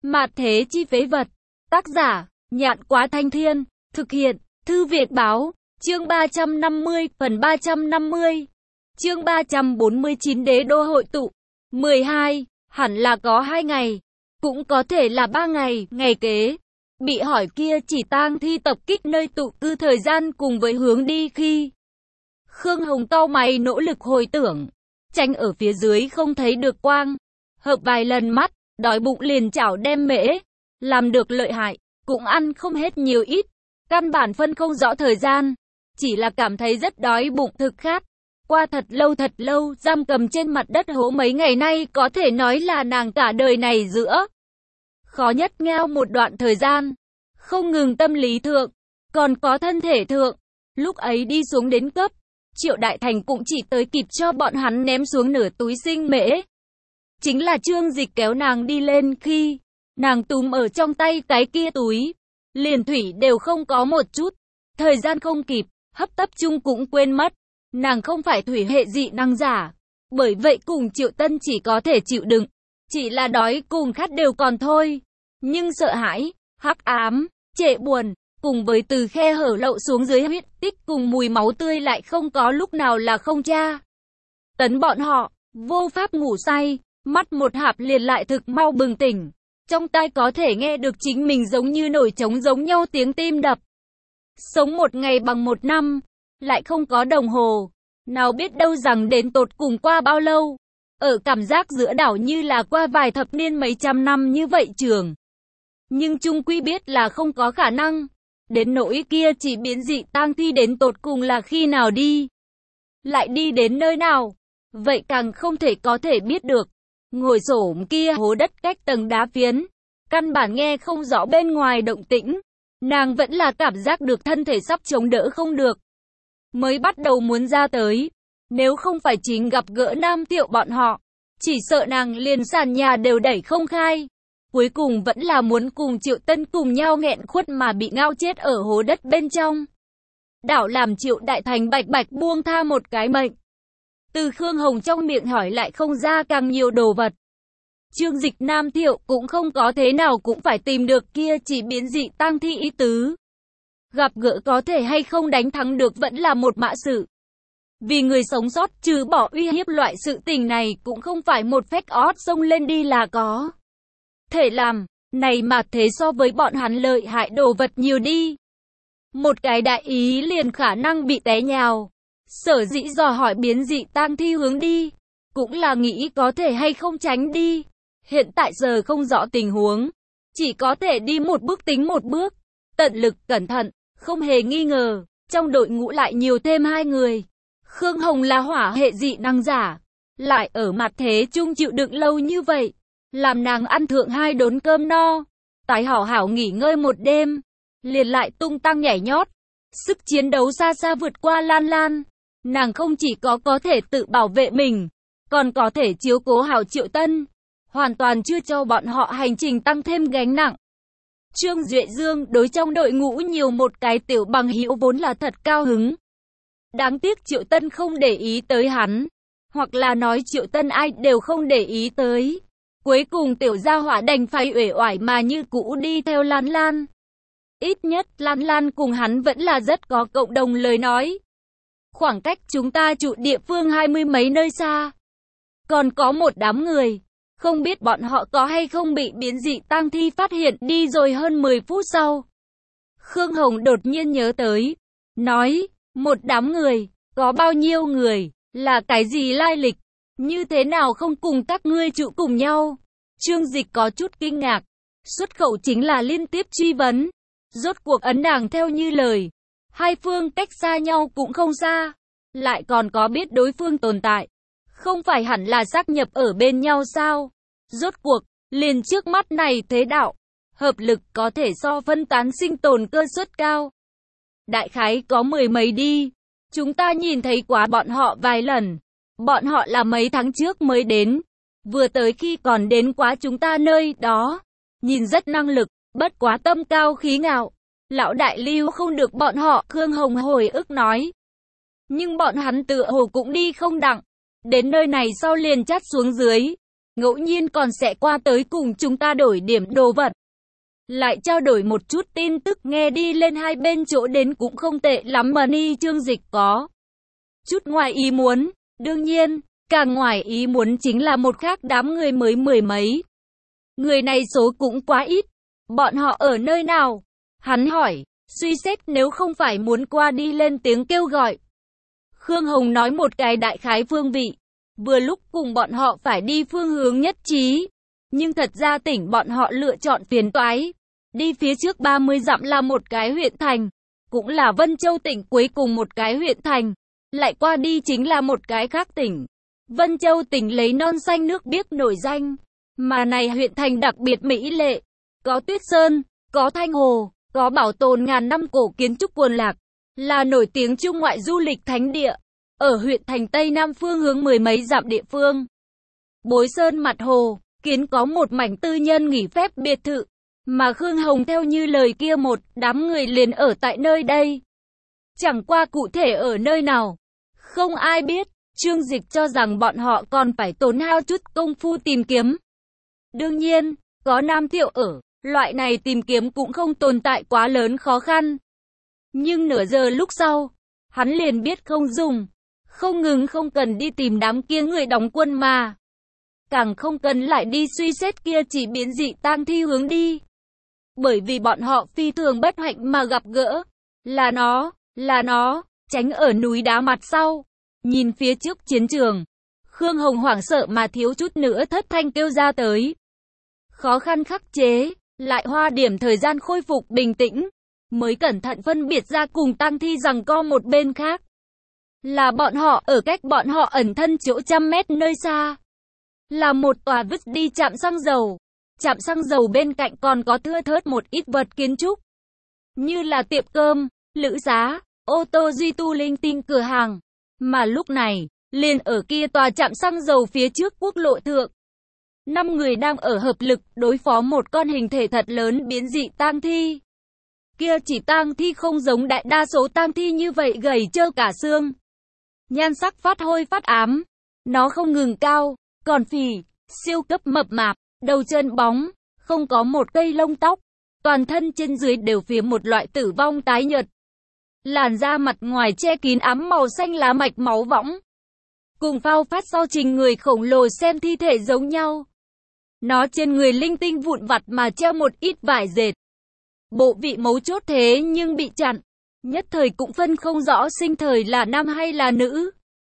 Mạt thế chi phế vật. Tác giả, Nhạn Quá Thanh Thiên. Thực hiện, Thư Việt Báo. Chương 350, phần 350. Chương 349 Đế đô hội tụ. 12. Hẳn là có 2 ngày. Cũng có thể là 3 ngày, ngày kế. Bị hỏi kia chỉ tang thi tập kích nơi tụ cư thời gian cùng với hướng đi khi. Khương Hồng cau mày nỗ lực hồi tưởng. Tranh ở phía dưới không thấy được quang. Hợp vài lần mắt, đói bụng liền chảo đem mễ. Làm được lợi hại, cũng ăn không hết nhiều ít. Căn bản phân không rõ thời gian. Chỉ là cảm thấy rất đói bụng thực khát. Qua thật lâu, giam cầm trên mặt đất hố mấy ngày nay có thể nói là nàng cả đời này giữa. Khó nhất ngao một đoạn thời gian. Không ngừng tâm lý thượng, còn có thân thể thượng. Lúc ấy đi xuống đến cấp, Triệu Đại Thành cũng chỉ tới kịp cho bọn hắn ném xuống nửa túi sinh mễ. Chính là Trương Dịch kéo nàng đi lên khi nàng túm ở trong tay cái kia túi. Liền thủy đều không có một chút. Thời gian không kịp, hấp tấp chung cũng quên mất. Nàng không phải thủy hệ dị năng giả. Bởi vậy cùng Triệu Tân chỉ có thể chịu đựng. Chỉ là đói cùng khát đều còn thôi. Nhưng sợ hãi, hắc ám, trệ buồn, cùng với từ khe hở lậu xuống dưới huyết tích cùng mùi máu tươi lại không có lúc nào là không tra. Tấn bọn họ, vô pháp ngủ say, mắt một hạp liền lại thực mau bừng tỉnh. Trong tai có thể nghe được chính mình giống như nổi trống giống nhau tiếng tim đập. Sống một ngày bằng một năm, lại không có đồng hồ. Nào biết đâu rằng đến tột cùng qua bao lâu. Ở cảm giác giữa đảo như là qua vài thập niên mấy trăm năm như vậy trường. Nhưng chung quy biết là không có khả năng. Đến nỗi kia chỉ biến dị tang thi đến tột cùng là khi nào đi. Lại đi đến nơi nào. Vậy càng không thể có thể biết được. Ngồi xổm kia hố đất cách tầng đá phiến. Căn bản nghe không rõ bên ngoài động tĩnh. Nàng vẫn là cảm giác được thân thể sắp chống đỡ không được. Mới bắt đầu muốn ra tới. Nếu không phải chính gặp gỡ Nam Tiệu bọn họ. Chỉ sợ nàng liền sàn nhà đều đẩy không khai. Cuối cùng vẫn là muốn cùng Triệu Tân cùng nhau nghẹn khuất mà bị ngao chết ở hố đất bên trong. Đảo làm Triệu Đại Thành bạch bạch buông tha một cái mệnh. Từ Khương Hồng trong miệng hỏi lại không ra càng nhiều đồ vật. Trương Dịch Nam Thiệu cũng không có thế nào cũng phải tìm được kia chỉ biến dị tang thi ý tứ. Gặp gỡ có thể hay không đánh thắng được vẫn là một mã sự. Vì người sống sót trừ bỏ uy hiếp loại sự tình này cũng không phải một phách ót xông lên đi là có. Thể làm, này mà thế so với bọn hắn lợi hại đồ vật nhiều đi. Một cái đại ý liền khả năng bị té nhào. Sở dĩ dò hỏi biến dị tang thi hướng đi. Cũng là nghĩ có thể hay không tránh đi. Hiện tại giờ không rõ tình huống. Chỉ có thể đi một bước tính một bước. Tận lực cẩn thận, không hề nghi ngờ. Trong đội ngũ lại nhiều thêm 2 người. Khương Hồng là hỏa hệ dị năng giả. Lại ở mặt thế chung chịu đựng lâu như vậy. Làm nàng ăn thượng 2 đốn cơm no. Tái hảo hảo nghỉ ngơi một đêm. Liền lại tung tăng nhảy nhót. Sức chiến đấu xa xa vượt qua Lan Lan. Nàng không chỉ có thể tự bảo vệ mình. Còn có thể chiếu cố hảo Triệu Tân. Hoàn toàn chưa cho bọn họ hành trình tăng thêm gánh nặng. Trương Duệ Dương đối trong đội ngũ nhiều một cái tiểu bằng hữu vốn là thật cao hứng. Đáng tiếc Triệu Tân không để ý tới hắn. Hoặc là nói Triệu Tân ai đều không để ý tới. Cuối cùng tiểu gia hỏa đành phải uể oải mà như cũ đi theo Lan Lan. Ít nhất Lan Lan cùng hắn vẫn là rất có cộng đồng lời nói. Khoảng cách chúng ta trụ địa phương 20 mấy nơi xa. Còn có một đám người. Không biết bọn họ có hay không bị biến dị tang thi phát hiện đi rồi hơn 10 phút sau. Khương Hồng đột nhiên nhớ tới. Nói, một đám người, có bao nhiêu người, là cái gì lai lịch, như thế nào không cùng các ngươi trụ cùng nhau. Trương Dịch có chút kinh ngạc. Xuất khẩu chính là liên tiếp truy vấn. Rốt cuộc ấn nàng theo như lời. Hai phương cách xa nhau cũng không xa. Lại còn có biết đối phương tồn tại. Không phải hẳn là xác nhập ở bên nhau sao? Rốt cuộc, liền trước mắt này thế đạo. Hợp lực có thể so phân tán sinh tồn cơ suất cao. Đại khái có 10 mấy đi. Chúng ta nhìn thấy quá bọn họ vài lần. Bọn họ là mấy tháng trước mới đến. Vừa tới khi còn đến quá chúng ta nơi đó. Nhìn rất năng lực, bất quá tâm cao khí ngạo. Lão đại lưu không được bọn họ, Khương Hồng hồi ức nói. Nhưng bọn hắn tựa hồ cũng đi không đặng. Đến nơi này sau liền chát xuống dưới. ngẫu nhiên còn sẽ qua tới cùng chúng ta đổi điểm đồ vật. Lại trao đổi một chút tin tức, nghe đi lên hai bên chỗ đến cũng không tệ lắm mà ni. Chương Dịch có chút ngoài ý muốn. Đương nhiên, càng ngoài ý muốn chính là một khác đám người mới mười mấy. Người này số cũng quá ít. Bọn họ ở nơi nào? Hắn hỏi, suy xét nếu không phải muốn qua đi lên tiếng kêu gọi. Khương Hồng nói một cái đại khái phương vị. Vừa lúc cùng bọn họ phải đi phương hướng nhất trí. Nhưng thật ra tỉnh bọn họ lựa chọn phiền toái. Đi phía trước 30 dặm là một cái huyện thành. Cũng là Vân Châu tỉnh cuối cùng một cái huyện thành. Lại qua đi chính là một cái khác tỉnh. Vân Châu tỉnh lấy non xanh nước biếc nổi danh. Mà này huyện thành đặc biệt mỹ lệ. Có tuyết sơn, có thanh hồ, có bảo tồn ngàn năm cổ kiến trúc Quần Lạc. Là nổi tiếng trung ngoại du lịch thánh địa. Ở huyện thành Tây Nam phương hướng mười mấy dặm địa phương. Bối sơn mặt hồ, kiến có một mảnh tư nhân nghỉ phép biệt thự. Mà Khương Hồng theo như lời kia một đám người liền ở tại nơi đây. Chẳng qua cụ thể ở nơi nào, không ai biết. Chương Dịch cho rằng bọn họ còn phải tốn hao chút công phu tìm kiếm. Đương nhiên, có Nam Thiệu ở, loại này tìm kiếm cũng không tồn tại quá lớn khó khăn. Nhưng nửa giờ lúc sau, hắn liền biết không dùng. Không ngừng không cần đi tìm đám kia người đóng quân mà. Càng không cần lại đi suy xét kia chỉ biến dị tang thi hướng đi. Bởi vì bọn họ phi thường bất hạnh mà gặp gỡ. Là nó, tránh ở núi đá mặt sau. Nhìn phía trước chiến trường. Khương Hồng hoảng sợ mà thiếu chút nữa thất thanh kêu ra tới. Khó khăn khắc chế, lại hoa điểm thời gian khôi phục bình tĩnh. Mới cẩn thận phân biệt ra cùng tang thi giằng co một bên khác. Là bọn họ ở cách bọn họ ẩn thân chỗ trăm mét nơi xa. Là một tòa vứt đi trạm xăng dầu. Trạm xăng dầu bên cạnh còn có thưa thớt một ít vật kiến trúc. Như là tiệm cơm, lữ xá, ô tô duy tu linh tinh cửa hàng. Mà lúc này, liền ở kia tòa trạm xăng dầu phía trước quốc lộ thượng. 5 người đang ở hợp lực đối phó một con hình thể thật lớn biến dị tang thi. Kia chỉ tang thi không giống đại đa số tang thi như vậy gầy trơ cả xương. Nhan sắc phát hôi phát ám. Nó không ngừng cao, còn phì, siêu cấp mập mạp, đầu chân bóng, không có một cây lông tóc. Toàn thân trên dưới đều phía một loại tử vong tái nhợt. Làn da mặt ngoài che kín ám màu xanh lá mạch máu võng. Cùng phao phát sau trình người khổng lồ xem thi thể giống nhau. Nó trên người linh tinh vụn vặt mà treo một ít vải dệt. Bộ vị mấu chốt thế nhưng bị chặn. Nhất thời cũng phân không rõ sinh thời là nam hay là nữ.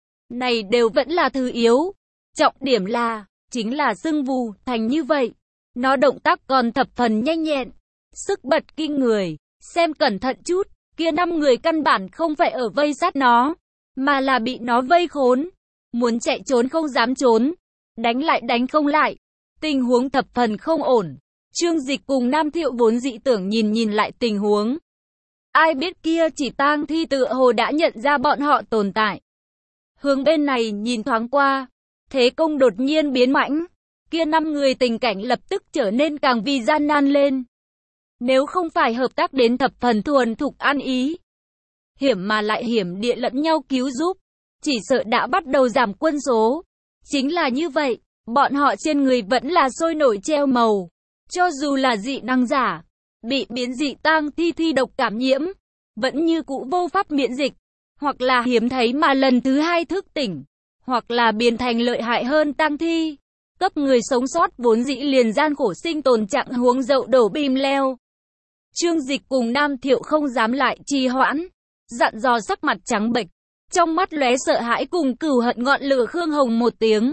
Này đều vẫn là thứ yếu. Trọng điểm là, chính là sưng vù thành như vậy. Nó động tác còn thập phần nhanh nhẹn. Sức bật kinh người. Xem cẩn thận chút. Kia 5 người căn bản không phải ở vây sát nó. Mà là bị nó vây khốn. Muốn chạy trốn không dám trốn. Đánh lại đánh không lại. Tình huống thập phần không ổn. Chương Dịch cùng Nam Thiệu vốn dị tưởng nhìn lại tình huống. Ai biết kia chỉ tang thi tựa hồ đã nhận ra bọn họ tồn tại. Hướng bên này nhìn thoáng qua. Thế công đột nhiên biến mãnh. Kia 5 người tình cảnh lập tức trở nên càng vì gian nan lên. Nếu không phải hợp tác đến thập phần thuần thục ăn ý. Hiểm mà lại hiểm địa lẫn nhau cứu giúp. Chỉ sợ đã bắt đầu giảm quân số. Chính là như vậy. Bọn họ trên người vẫn là sôi nổi treo màu. Cho dù là dị năng giả, bị biến dị tang thi độc cảm nhiễm, vẫn như cũ vô pháp miễn dịch, hoặc là hiếm thấy mà lần thứ 2 thức tỉnh, hoặc là biến thành lợi hại hơn tang thi. Cấp người sống sót vốn dĩ liền gian khổ sinh tồn trạng huống dậu đổ bìm leo. Chương Dịch cùng Nam Thiệu không dám lại trì hoãn, dặn dò sắc mặt trắng bệch, trong mắt lóe sợ hãi cùng cừu hận ngọn lửa Khương Hồng một tiếng.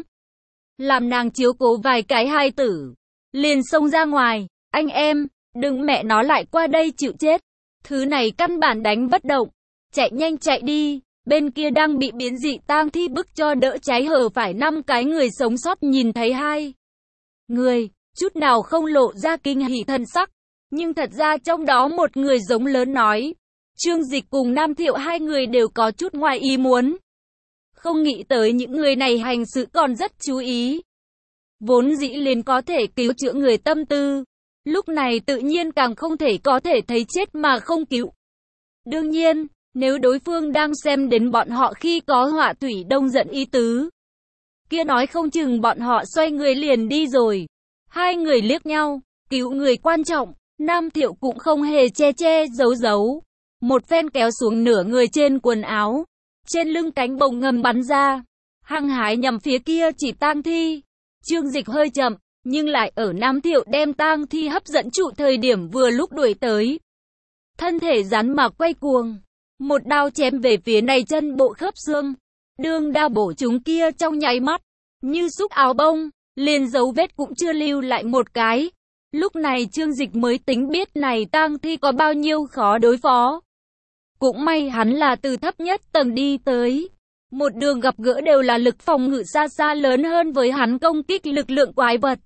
Làm nàng chiếu cố vài cái hài tử, liền xông ra ngoài, anh em, đừng mẹ nó lại qua đây chịu chết. Thứ này căn bản đánh bất động, chạy nhanh chạy đi, bên kia đang bị biến dị tang thi bức cho đỡ cháy hở phải 5 cái người sống sót nhìn thấy 2 người, chút nào không lộ ra kinh hỉ thần sắc, nhưng thật ra trong đó một người giống lớn nói. Chương Dịch cùng Nam Thiệu 2 người đều có chút ngoài ý muốn. Không nghĩ tới những người này hành sự còn rất chú ý. Vốn dĩ liền có thể cứu chữa người tâm tư. Lúc này tự nhiên càng không thể có thể thấy chết mà không cứu. Đương nhiên, nếu đối phương đang xem đến bọn họ khi có họa thủy đông giận ý tứ. kia nói không chừng bọn họ xoay người liền đi rồi. Hai người liếc nhau, cứu người quan trọng, Nam Thiệu cũng không hề che che giấu giấu. Một phen kéo xuống nửa người trên quần áo, trên lưng cánh bồng ngầm bắn ra, hăng hái nhằm phía kia chỉ tang thi. Trương Dịch hơi chậm, nhưng lại ở Nam Thiệu đem tang thi hấp dẫn trụ thời điểm vừa lúc đuổi tới. Thân thể rắn mà quay cuồng, một đao chém về phía này chân bộ khớp xương. Đương đao bổ chúng kia trong nháy mắt, như xúc áo bông, liền dấu vết cũng chưa lưu lại một cái. Lúc này Trương Dịch mới tính biết này tang thi có bao nhiêu khó đối phó. Cũng may hắn là từ thấp nhất tầng đi tới. Một đường gặp gỡ đều là lực phòng ngự xa xa lớn hơn với hắn công kích lực lượng quái vật.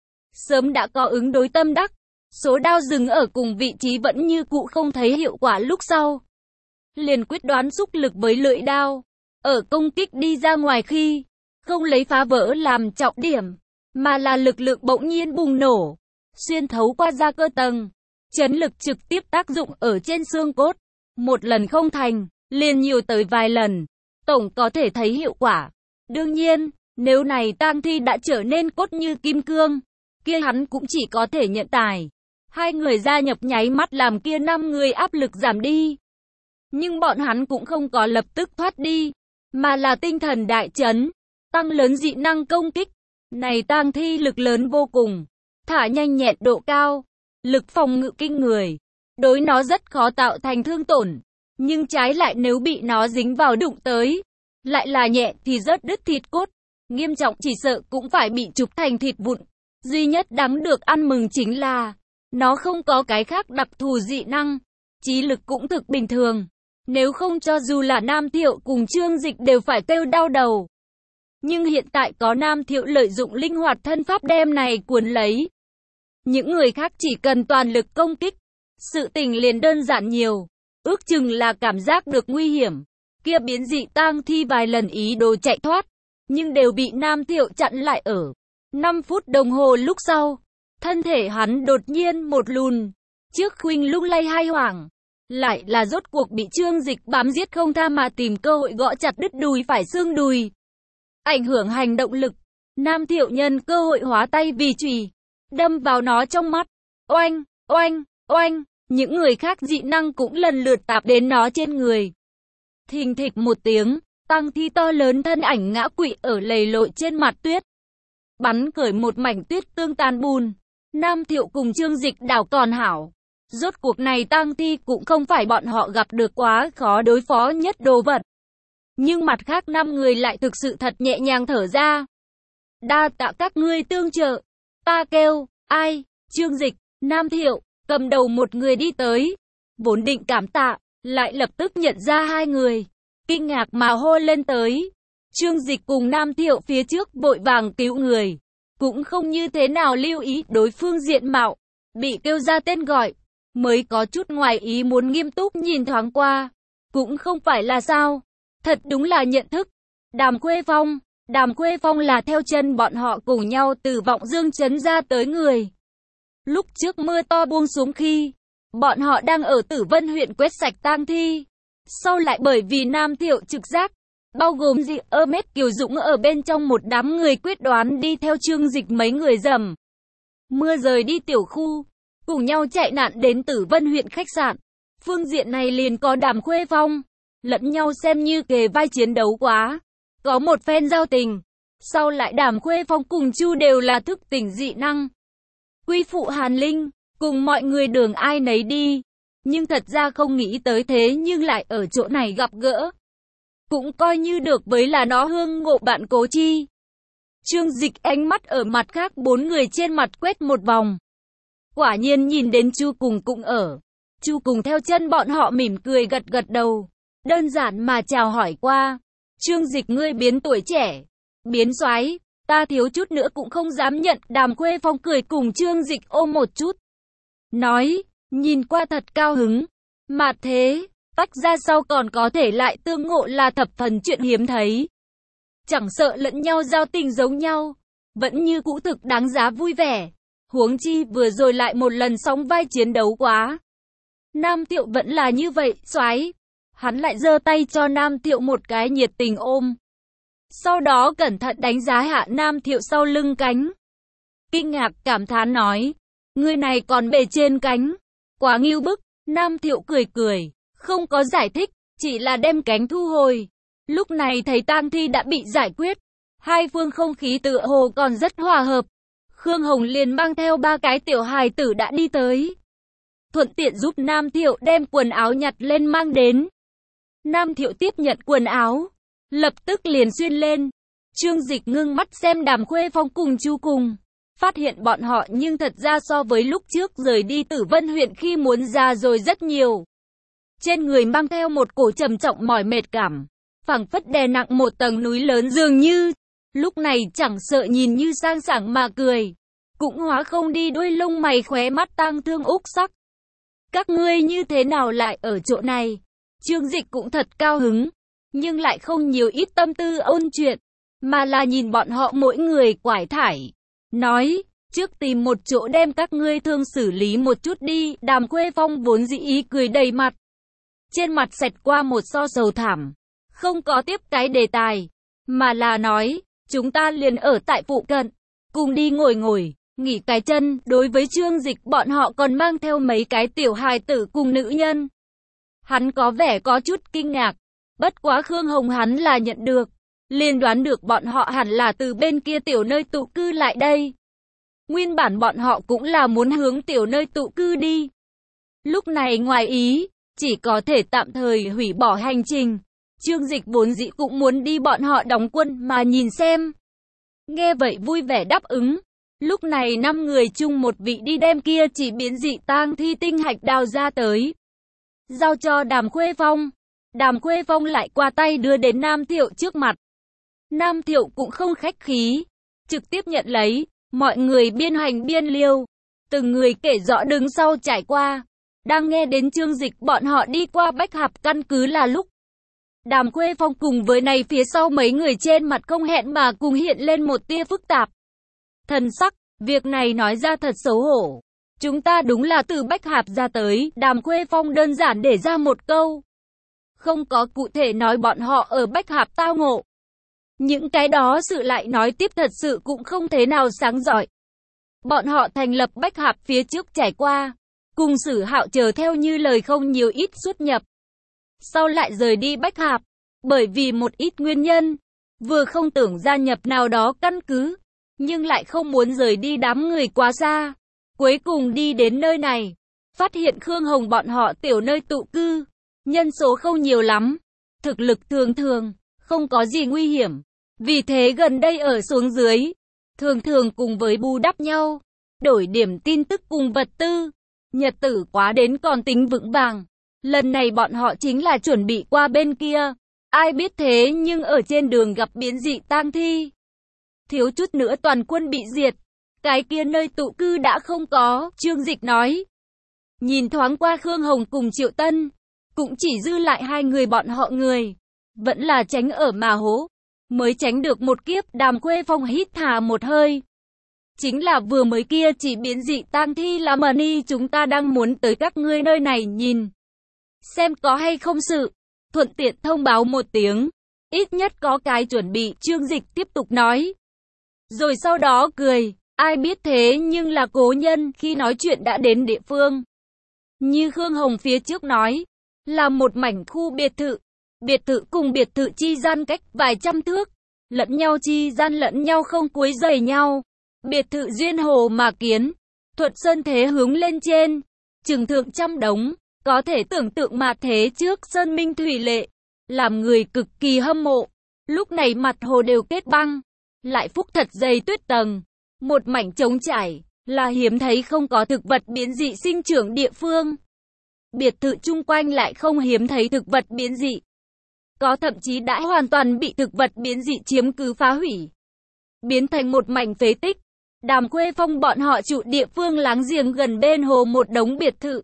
Sớm đã có ứng đối tâm đắc, số đao dừng ở cùng vị trí vẫn như cũ không thấy hiệu quả lúc sau. Liền quyết đoán xúc lực với lưỡi đao, ở công kích đi ra ngoài khi, không lấy phá vỡ làm trọng điểm, mà là lực lượng bỗng nhiên bùng nổ, xuyên thấu qua da cơ tầng, chấn lực trực tiếp tác dụng ở trên xương cốt. Một lần không thành, liền nhiều tới vài lần, tổng có thể thấy hiệu quả. Đương nhiên, nếu này tang thi đã trở nên cốt như kim cương, kia hắn cũng chỉ có thể nhận tài. Hai người gia nhập nháy mắt làm kia 5 người áp lực giảm đi. Nhưng bọn hắn cũng không có lập tức thoát đi, mà là tinh thần đại chấn, tăng lớn dị năng công kích. Này tang thi lực lớn vô cùng, thả nhanh nhẹn độ cao, lực phòng ngự kinh người. Đối nó rất khó tạo thành thương tổn, nhưng trái lại nếu bị nó dính vào đụng tới, lại là nhẹ thì rớt đứt thịt cốt, nghiêm trọng chỉ sợ cũng phải bị chụp thành thịt vụn. Duy nhất đáng được ăn mừng chính là, nó không có cái khác đặc thù dị năng, trí lực cũng thực bình thường. Nếu không cho dù là Nam Thiệu cùng Trương Dịch đều phải kêu đau đầu. Nhưng hiện tại có Nam Thiệu lợi dụng linh hoạt thân pháp đem này cuốn lấy. Những người khác chỉ cần toàn lực công kích, sự tình liền đơn giản nhiều. Ước chừng là cảm giác được nguy hiểm, kia biến dị tang thi vài lần ý đồ chạy thoát, nhưng đều bị Nam Thiệu chặn lại ở. 5 phút đồng hồ lúc sau, thân thể hắn đột nhiên một lùn, trước khuynh lung lay hai hoảng, lại là rốt cuộc bị Trương Dịch bám giết không tha mà tìm cơ hội gõ chặt đứt đùi phải xương đùi. Ảnh hưởng hành động lực, Nam Thiệu nhân cơ hội hóa tay vì chùy, đâm vào nó trong mắt. Oanh, oanh, oanh, những người khác dị năng cũng lần lượt tạp đến nó trên người. Thình thịch một tiếng, tang thi to lớn thân ảnh ngã quỵ ở lầy lội trên mặt tuyết. Bắn khởi một mảnh tuyết tương tan bùn. Nam Thiệu cùng Trương Dịch đảo còn hảo. Rốt cuộc này tang thi cũng không phải bọn họ gặp được quá khó đối phó nhất đồ vật. Nhưng mặt khác 5 người lại thực sự thật nhẹ nhàng thở ra. Đa tạ các ngươi tương trợ. Ta kêu, ai? Trương Dịch, Nam Thiệu, cầm đầu một người đi tới. Vốn định cảm tạ, lại lập tức nhận ra hai người. Kinh ngạc mà hô lên tới. Trương Dịch cùng Nam Thiệu phía trước vội vàng cứu người. Cũng không như thế nào lưu ý đối phương diện mạo. Bị kêu ra tên gọi. Mới có chút ngoài ý muốn nghiêm túc nhìn thoáng qua. Cũng không phải là sao. Thật đúng là nhận thức. Đàm Khuê Phong. Đàm Khuê Phong là theo chân bọn họ cùng nhau từ Vọng Dương trấn ra tới người. Lúc trước mưa to buông xuống khi, bọn họ đang ở Tử Vân huyện quét sạch tang thi. Sau lại bởi vì Nam Thiệu trực giác, bao gồm Dị Ơ Mết Kiều Dũng ở bên trong một đám người quyết đoán đi theo Trương Dịch mấy người dầm. Mưa rời đi tiểu khu, cùng nhau chạy nạn đến Tử Vân huyện khách sạn. Phương diện này liền có Đàm Khuê Phong, lẫn nhau xem như kề vai chiến đấu quá. Có một phen giao tình, sau lại Đàm Khuê Phong cùng Chu đều là thức tỉnh dị năng. Quy phụ Hàn Linh, cùng mọi người đường ai nấy đi. Nhưng thật ra không nghĩ tới thế nhưng lại ở chỗ này gặp gỡ. Cũng coi như được với là nó hương ngộ bạn Cố Chi. Trương Dịch ánh mắt ở mặt khác 4 người trên mặt quét một vòng. Quả nhiên nhìn đến Chu cùng cũng ở. Chu cùng theo chân bọn họ mỉm cười gật gật đầu. Đơn giản mà chào hỏi qua. Trương Dịch ngươi biến tuổi trẻ, biến soái, ta thiếu chút nữa cũng không dám nhận. Đàm Khuê Phong cười cùng Trương Dịch ôm một chút. Nói, nhìn qua thật cao hứng. Mà thế, tách ra sau còn có thể lại tương ngộ là thập phần chuyện hiếm thấy. Chẳng sợ lẫn nhau giao tình giống nhau, vẫn như cũ thực đáng giá vui vẻ. Huống chi vừa rồi lại một lần sóng vai chiến đấu quá. Nam Thiệu vẫn là như vậy, soái. Hắn lại giơ tay cho Nam Thiệu một cái nhiệt tình ôm. Sau đó cẩn thận đánh giá Hạ Nam Thiệu sau lưng cánh. Kinh ngạc cảm thán nói, người này còn bề trên cánh. Quá ngưu bức. Nam Thiệu cười cười, không có giải thích, chỉ là đem cánh thu hồi. Lúc này thấy tang thi đã bị giải quyết. Hai phương không khí tựa hồ còn rất hòa hợp. Khương Hồng liền mang theo 3 cái tiểu hài tử đã đi tới. Thuận tiện giúp Nam Thiệu đem quần áo nhặt lên mang đến. Nam Thiệu tiếp nhận quần áo, lập tức liền xuyên lên. Trương Dịch ngưng mắt xem Đàm Khuê Phong cùng Chu Cùng. Phát hiện bọn họ nhưng thật ra so với lúc trước rời đi Tử Vân huyện khi muốn ra rồi rất nhiều. Trên người mang theo một cổ trầm trọng mỏi mệt cảm, phảng phất đè nặng một tầng núi lớn dường như. Lúc này chẳng sợ nhìn như sang sảng mà cười, cũng hóa không đi đôi lông mày khóe mắt tang thương úc sắc. Các ngươi như thế nào lại ở chỗ này? Trương Dịch cũng thật cao hứng, nhưng lại không nhiều ít tâm tư ôn chuyện, mà là nhìn bọn họ mỗi người quải thải. Nói, trước tìm một chỗ đem các ngươi thương xử lý một chút đi. Đàm Khuê Phong vốn dĩ ý cười đầy mặt. Trên mặt xẹt qua một so sầu thảm, không có tiếp cái đề tài, mà là nói, chúng ta liền ở tại phụ cận, cùng đi ngồi ngồi, nghỉ cái chân. Đối với Trương Dịch bọn họ còn mang theo mấy cái tiểu hài tử cùng nữ nhân. Hắn có vẻ có chút kinh ngạc, bất quá Khương Hồng hắn là nhận được, liền đoán được bọn họ hẳn là từ bên kia tiểu nơi tụ cư lại đây. Nguyên bản bọn họ cũng là muốn hướng tiểu nơi tụ cư đi. Lúc này ngoài ý, chỉ có thể tạm thời hủy bỏ hành trình. Trương Dịch vốn dĩ cũng muốn đi bọn họ đóng quân mà nhìn xem. Nghe vậy vui vẻ đáp ứng. Lúc này 5 người chung một vị đi đem kia chỉ biến dị tang thi tinh hạch đào ra tới, giao cho Đàm Khuê Phong. Đàm Khuê Phong lại qua tay đưa đến Nam Thiệu trước mặt. Nam Thiệu cũng không khách khí, trực tiếp nhận lấy. Mọi người biên hành biên liêu, từng người kể rõ đứng sau trải qua. Đang nghe đến Trương Dịch bọn họ đi qua Bách Hạp căn cứ là lúc Đàm Khuê Phong cùng với này phía sau mấy người trên mặt không hẹn mà cùng hiện lên một tia phức tạp thần sắc. Việc này nói ra thật xấu hổ. Chúng ta đúng là từ Bách Hạp ra tới. Đàm Khuê Phong đơn giản để ra một câu, không có cụ thể nói bọn họ ở Bách Hạp tao ngộ. Những cái đó sự lại nói tiếp thật sự cũng không thế nào sáng giỏi. Bọn họ thành lập Bách Hạp phía trước trải qua, cùng Sử Hạo chờ theo như lời không nhiều ít xuất nhập. Sau lại rời đi Bách Hạp, bởi vì một ít nguyên nhân, vừa không tưởng gia nhập nào đó căn cứ, nhưng lại không muốn rời đi đám người quá xa. Cuối cùng đi đến nơi này, phát hiện Khương Hồng bọn họ tiểu nơi tụ cư, nhân số không nhiều lắm, thực lực thường thường, không có gì nguy hiểm. Vì thế gần đây ở xuống dưới, thường thường cùng với bù đắp nhau, đổi điểm tin tức cùng vật tư. Nhật tử quá đến còn tính vững vàng. Lần này bọn họ chính là chuẩn bị qua bên kia. Ai biết thế nhưng ở trên đường gặp biến dị tang thi. Thiếu chút nữa toàn quân bị diệt. Cái kia nơi tụ cư đã không có, Trương Dịch nói. Nhìn thoáng qua Khương Hồng cùng Triệu Tân, cũng chỉ dư lại 2 người bọn họ người. Vẫn là tránh ở mà hố, mới tránh được một kiếp. Đàm Khuê Phong hít thả một hơi. Chính là vừa mới kia chỉ biến dị tang thi là Mani, chúng ta đang muốn tới các ngươi nơi này nhìn xem có hay không sự, thuận tiện thông báo một tiếng, ít nhất có cái chuẩn bị. Trương Dịch tiếp tục nói, rồi sau đó cười, ai biết thế nhưng là cố nhân khi nói chuyện đã đến địa phương. Như Khương Hồng phía trước nói, là một mảnh khu biệt thự cùng biệt thự chi gian cách vài trăm thước, lẫn nhau chi gian lẫn nhau không quấy rầy nhau. Biệt thự duyên hồ mà kiến, thuận sơn thế hướng lên trên, chừng thượng trăm đống, có thể tưởng tượng mà thế trước sơn minh thủy lệ, làm người cực kỳ hâm mộ. Lúc này mặt hồ đều kết băng, lại phúc thật dày tuyết tầng, một mảnh trống trải, là hiếm thấy không có thực vật biến dị sinh trưởng địa phương. Biệt thự chung quanh lại không hiếm thấy thực vật biến dị, có thậm chí đã hoàn toàn bị thực vật biến dị chiếm cứ phá hủy, biến thành một mảnh phế tích. Đàm Khuê Phong bọn họ trụ địa phương láng giềng gần bên hồ một đống biệt thự,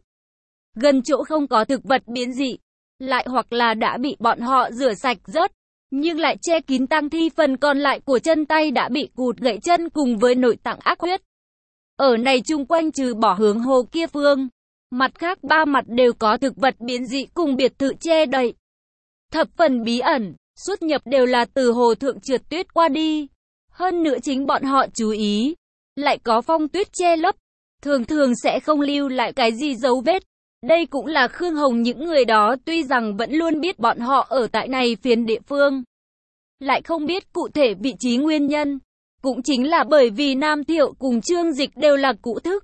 gần chỗ không có thực vật biến dị, lại hoặc là đã bị bọn họ rửa sạch rớt, nhưng lại che kín tang thi. Phần còn lại của chân tay đã bị cụt gãy chân cùng với nội tạng ác huyết. Ở này chung quanh trừ bỏ hướng hồ kia phương, mặt khác 3 mặt đều có thực vật biến dị cùng biệt thự che đậy, thập phần bí ẩn. xuất nhập đều là từ hồ thượng trượt tuyết qua đi. Hơn nữa chính bọn họ chú ý, lại có phong tuyết che lấp, thường thường sẽ không lưu lại cái gì dấu vết. Đây cũng là Khương Hồng những người đó tuy rằng vẫn luôn biết bọn họ ở tại này phiến địa phương, lại không biết cụ thể vị trí nguyên nhân. Cũng chính là bởi vì Nam Thiệu cùng Trương Dịch đều là cụ thức.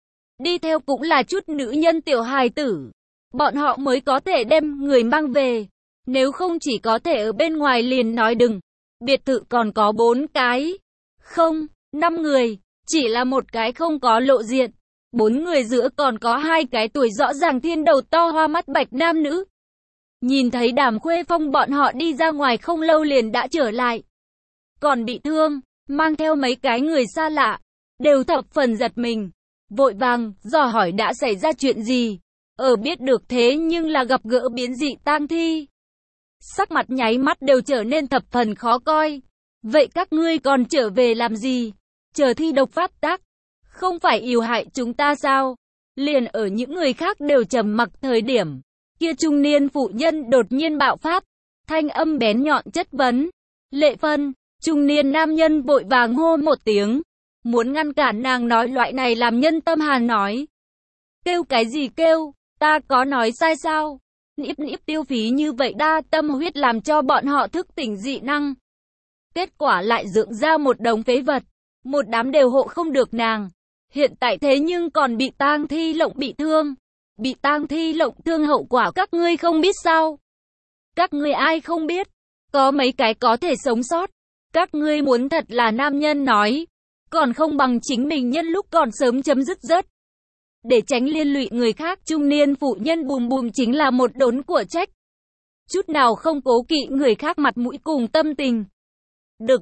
Đi theo cũng là chút nữ nhân tiểu hài tử. Bọn họ mới có thể đem người mang về. Nếu không chỉ có thể ở bên ngoài liền nói đừng. Biệt thự còn có 4 cái. Không, 5 người. Chỉ là một cái không có lộ diện. 4 người giữa còn có 2 cái tuổi rõ ràng thiên đầu to hoa mắt bạch nam nữ. Nhìn thấy Đàm Khuê Phong bọn họ đi ra ngoài không lâu liền đã trở lại. Còn bị thương, mang theo mấy cái người xa lạ. Đều thập phần giật mình. Vội vàng, dò hỏi đã xảy ra chuyện gì. Ở biết được thế nhưng là gặp gỡ biến dị tang thi. Sắc mặt nháy mắt đều trở nên thập phần khó coi. Vậy các ngươi còn trở về làm gì? Chờ thi độc pháp tác. Không phải yếu hại chúng ta sao? Liền ở những người khác đều trầm mặc thời điểm. Kia trung niên phụ nhân đột nhiên bạo phát. Thanh âm bén nhọn chất vấn. Lệ Phân, trung niên nam nhân vội vàng hô một tiếng. Muốn ngăn cản nàng nói loại này làm nhân tâm hàn nói. Kêu cái gì kêu? Ta có nói sai sao? Níp níp tiêu phí như vậy đa tâm huyết làm cho bọn họ thức tỉnh dị năng. Kết quả lại dựng ra một đống phế vật. Một đám đều hộ không được nàng. Hiện tại thế nhưng còn bị tang thi lộng bị thương. Bị tang thi lộng thương hậu quả các ngươi không biết sao? Các ngươi ai không biết? Có mấy cái có thể sống sót. Các ngươi muốn thật là nam nhân nói. Còn không bằng chính mình nhân lúc còn sớm chấm dứt rớt. Để tránh liên lụy người khác, trung niên phụ nhân bùm bùm chính là một đốn của trách. Chút nào không cố kỵ người khác mặt mũi cùng tâm tình. Được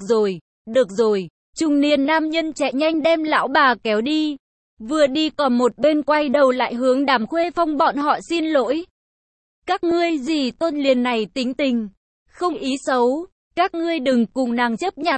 rồi, trung niên nam nhân chạy nhanh đem lão bà kéo đi. Vừa đi còn một bên quay đầu lại hướng Đàm Khuê Phong bọn họ xin lỗi. Các ngươi dì Tôn liền này tính tình, không ý xấu, các ngươi đừng cùng nàng chấp nhặt.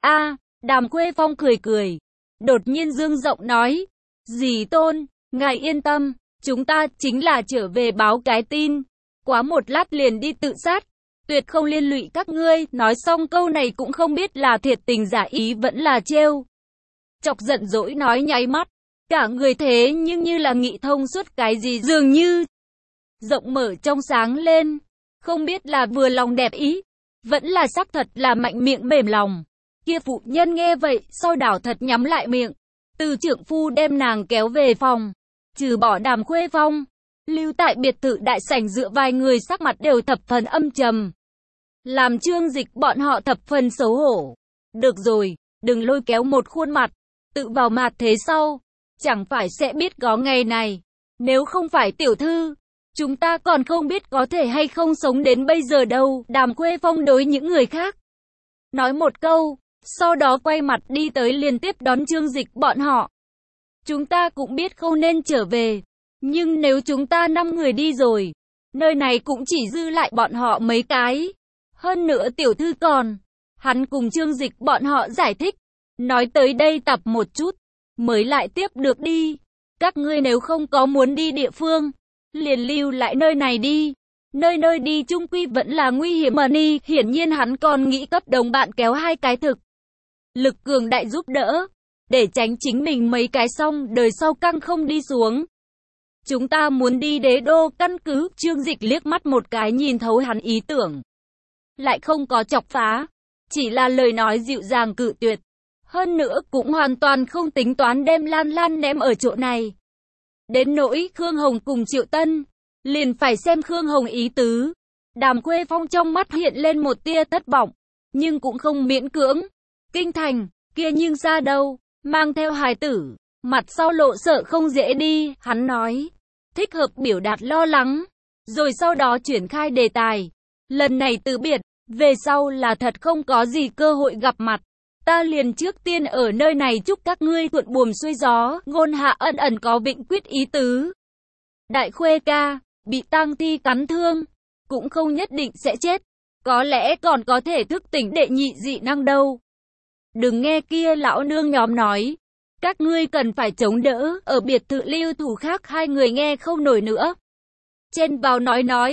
Đàm Khuê Phong cười cười, đột nhiên dương giọng nói, dì Tôn, ngài yên tâm, chúng ta chính là trở về báo cái tin, quá một lát liền đi tự sát, tuyệt không liên lụy các ngươi. Nói xong câu này cũng không biết là thiệt tình giả ý vẫn là trêu chọc giận dỗi nói nháy mắt, cả người thế nhưng như là nghĩ thông suốt cái gì dường như rộng mở trong sáng lên, không biết là vừa lòng đẹp ý, vẫn là xác thật là mạnh miệng mềm lòng. Kia phụ nhân nghe vậy, sau đảo thật nhắm lại miệng, từ trượng phu đem nàng kéo về phòng, trừ bỏ Đàm Khuê Phong, lưu tại biệt thự đại sảnh dựa vài người sắc mặt đều thập phần âm trầm, làm Trương Dịch bọn họ thập phần xấu hổ. Được rồi, đừng lôi kéo một khuôn mặt, tự vào mặt thế sau, chẳng phải sẽ biết có ngày này. Nếu không phải tiểu thư, chúng ta còn không biết có thể hay không sống đến bây giờ đâu. Đàm Khuê Phong đối những người khác nói một câu, sau đó quay mặt đi tới liên tiếp đón Trương Dịch bọn họ. Chúng ta cũng biết không nên trở về, nhưng nếu chúng ta 5 người đi rồi, nơi này cũng chỉ dư lại bọn họ mấy cái. Hơn nữa tiểu thư còn, hắn cùng Trương Dịch bọn họ giải thích, nói tới đây tập một chút, mới lại tiếp được đi. Các ngươi nếu không có muốn đi địa phương, liền lưu lại nơi này đi. Nơi đi chung quy vẫn là nguy hiểm mà đi. Hiển nhiên hắn còn nghĩ cấp đồng bạn kéo 2 cái thực lực cường đại giúp đỡ, để tránh chính mình mấy cái xong đời sau căng không đi xuống. Chúng ta muốn đi đế đô căn cứ. Trương Dịch liếc mắt một cái nhìn thấu hắn ý tưởng, lại không có chọc phá, chỉ là lời nói dịu dàng cự tuyệt. Hơn nữa cũng hoàn toàn không tính toán đem Lan Lan ném ở chỗ này. Đến nỗi Khương Hồng cùng Triệu Tân, liền phải xem Khương Hồng ý tứ. Đàm Khuê Phong trong mắt hiện lên một tia thất vọng, nhưng cũng không miễn cưỡng. Kinh thành, kia nhưng ra đâu, mang theo hài tử, mặt sau lộ sợ không dễ đi, hắn nói. Thích hợp biểu đạt lo lắng, rồi sau đó chuyển khai đề tài. Lần này từ biệt, về sau là thật không có gì cơ hội gặp mặt. Ta liền trước tiên ở nơi này chúc các ngươi thuận buồm xuôi gió. Ngôn Hạ ẩn ẩn có vĩnh quyết ý tứ. Đại Khuê ca, bị tang thi cắn thương, cũng không nhất định sẽ chết. Có lẽ còn có thể thức tỉnh đệ nhị dị năng đâu. Đừng nghe kia lão nương nhóm nói. Các ngươi cần phải chống đỡ. Ở biệt thự lưu thủ khác 2 người nghe không nổi nữa. Trên vào nói,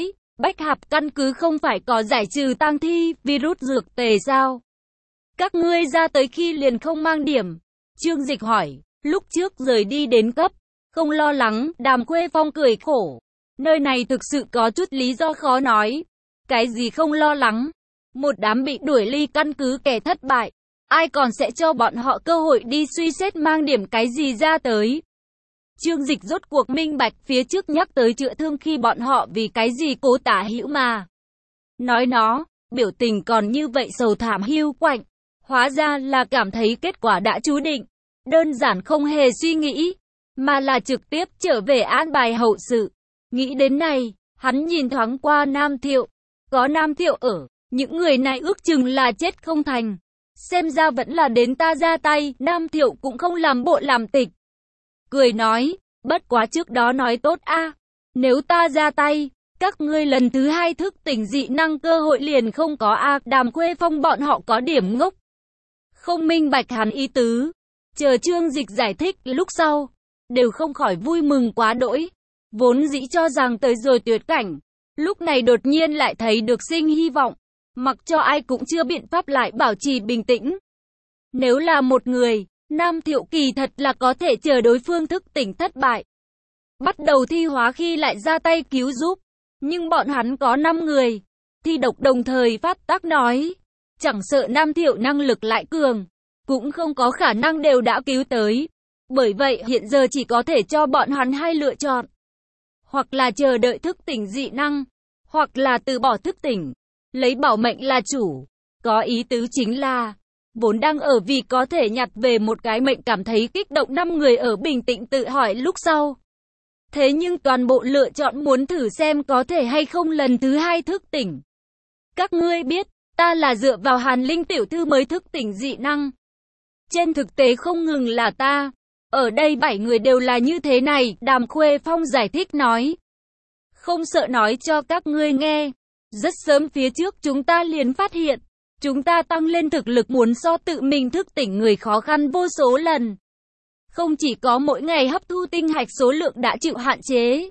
Bách Hạp căn cứ không phải có giải trừ tang thi, virus dược tề sao? Các ngươi ra tới khi liền không mang điểm. Trương Dịch hỏi, lúc trước rời đi đến cấp, không lo lắng, Đàm Khuê Phong cười khổ. Nơi này thực sự có chút lý do khó nói. Cái gì không lo lắng? Một đám bị đuổi ly căn cứ kẻ thất bại. Ai còn sẽ cho bọn họ cơ hội đi suy xét mang điểm cái gì ra tới? Trương Dịch rốt cuộc minh bạch phía trước nhắc tới chữa thương khi bọn họ vì cái gì cố tả hữu mà. Nói nó, biểu tình còn như vậy sầu thảm hiu quạnh. Hóa ra là cảm thấy kết quả đã chú định. Đơn giản không hề suy nghĩ, mà là trực tiếp trở về an bài hậu sự. Nghĩ đến này, hắn nhìn thoáng qua Nam Thiệu. Có Nam Thiệu ở, những người này ước chừng là chết không thành. Xem ra vẫn là đến ta ra tay, Nam Thiệu cũng không làm bộ làm tịch. Cười nói, bất quá trước đó nói tốt a, nếu ta ra tay, các ngươi lần thứ hai thức tỉnh dị năng cơ hội liền không có a. Đàm Khuê Phong bọn họ có điểm ngốc. Không minh bạch hắn ý tứ. Chờ Trương Dịch giải thích lúc sau, đều không khỏi vui mừng quá đỗi. Vốn dĩ cho rằng tới rồi tuyệt cảnh, lúc này đột nhiên lại thấy được sinh hy vọng. Mặc cho ai cũng chưa biện pháp lại bảo trì bình tĩnh. Nếu là một người, Nam Thiệu kỳ thật là có thể chờ đối phương thức tỉnh thất bại. Bắt đầu thi hóa khi lại ra tay cứu giúp. Nhưng bọn hắn có 5 người. Thi độc đồng thời phát tác nói. Chẳng sợ Nam Thiệu năng lực lại cường, cũng không có khả năng đều đã cứu tới. Bởi vậy hiện giờ chỉ có thể cho bọn hắn hai lựa chọn. Hoặc là chờ đợi thức tỉnh dị năng, hoặc là từ bỏ thức tỉnh. Lấy bảo mệnh là chủ. Có ý tứ chính là, vốn đang ở vì có thể nhặt về một cái mệnh cảm thấy kích động 5 người ở bình tĩnh tự hỏi lúc sau. Thế nhưng toàn bộ lựa chọn muốn thử xem có thể hay không lần thứ hai thức tỉnh. Các ngươi biết, ta là dựa vào Hàn Linh tiểu thư mới thức tỉnh dị năng. Trên thực tế không ngừng là ta. Ở đây 7 người đều là như thế này, Đàm Khuê Phong giải thích nói. Không sợ nói cho các ngươi nghe. Rất sớm phía trước chúng ta liền phát hiện. Chúng ta tăng lên thực lực muốn so tự mình thức tỉnh người khó khăn vô số lần. Không chỉ có mỗi ngày hấp thu tinh hạch số lượng đã chịu hạn chế.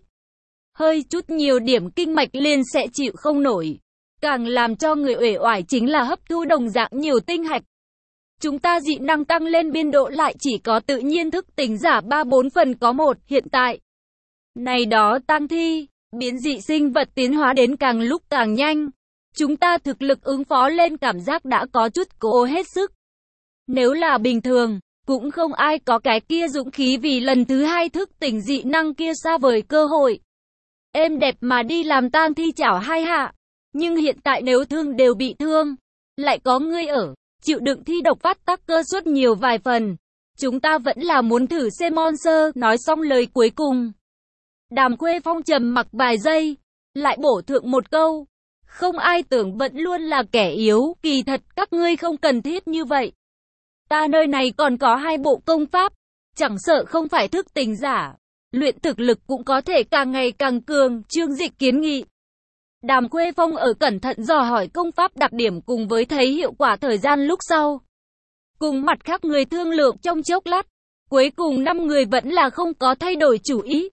Hơi chút nhiều điểm kinh mạch liền sẽ chịu không nổi. Càng làm cho người uể oải chính là hấp thu đồng dạng nhiều tinh hạch. Chúng ta dị năng tăng lên biên độ lại chỉ có tự nhiên thức tỉnh giả 3-4 phần có một hiện tại. Này đó tăng thi, biến dị sinh vật tiến hóa đến càng lúc càng nhanh. Chúng ta thực lực ứng phó lên cảm giác đã có chút cố hết sức. Nếu là bình thường, cũng không ai có cái kia dũng khí vì lần thứ hai thức tỉnh dị năng kia xa vời cơ hội. Êm đẹp mà đi làm tang thi chảo hai hạ. Nhưng hiện tại nếu thương đều bị thương, lại có ngươi ở, chịu đựng thi độc phát tác cơ suất nhiều vài phần. Chúng ta vẫn là muốn thử xem Monster, nói xong lời cuối cùng. Đàm Khuê Phong trầm mặc vài giây, lại bổ thượng một câu. Không ai tưởng vẫn luôn là kẻ yếu, kỳ thật các ngươi không cần thiết như vậy. Ta nơi này còn có 2 bộ công pháp, chẳng sợ không phải thức tỉnh giả, luyện thực lực cũng có thể càng ngày càng cường, Trương Dịch kiến nghị. Đàm Khuê Phong ở cẩn thận dò hỏi công pháp đặc điểm cùng với thấy hiệu quả thời gian lúc sau. Cùng mặt khác người thương lượng trong chốc lát, cuối cùng 5 người vẫn là không có thay đổi chủ ý.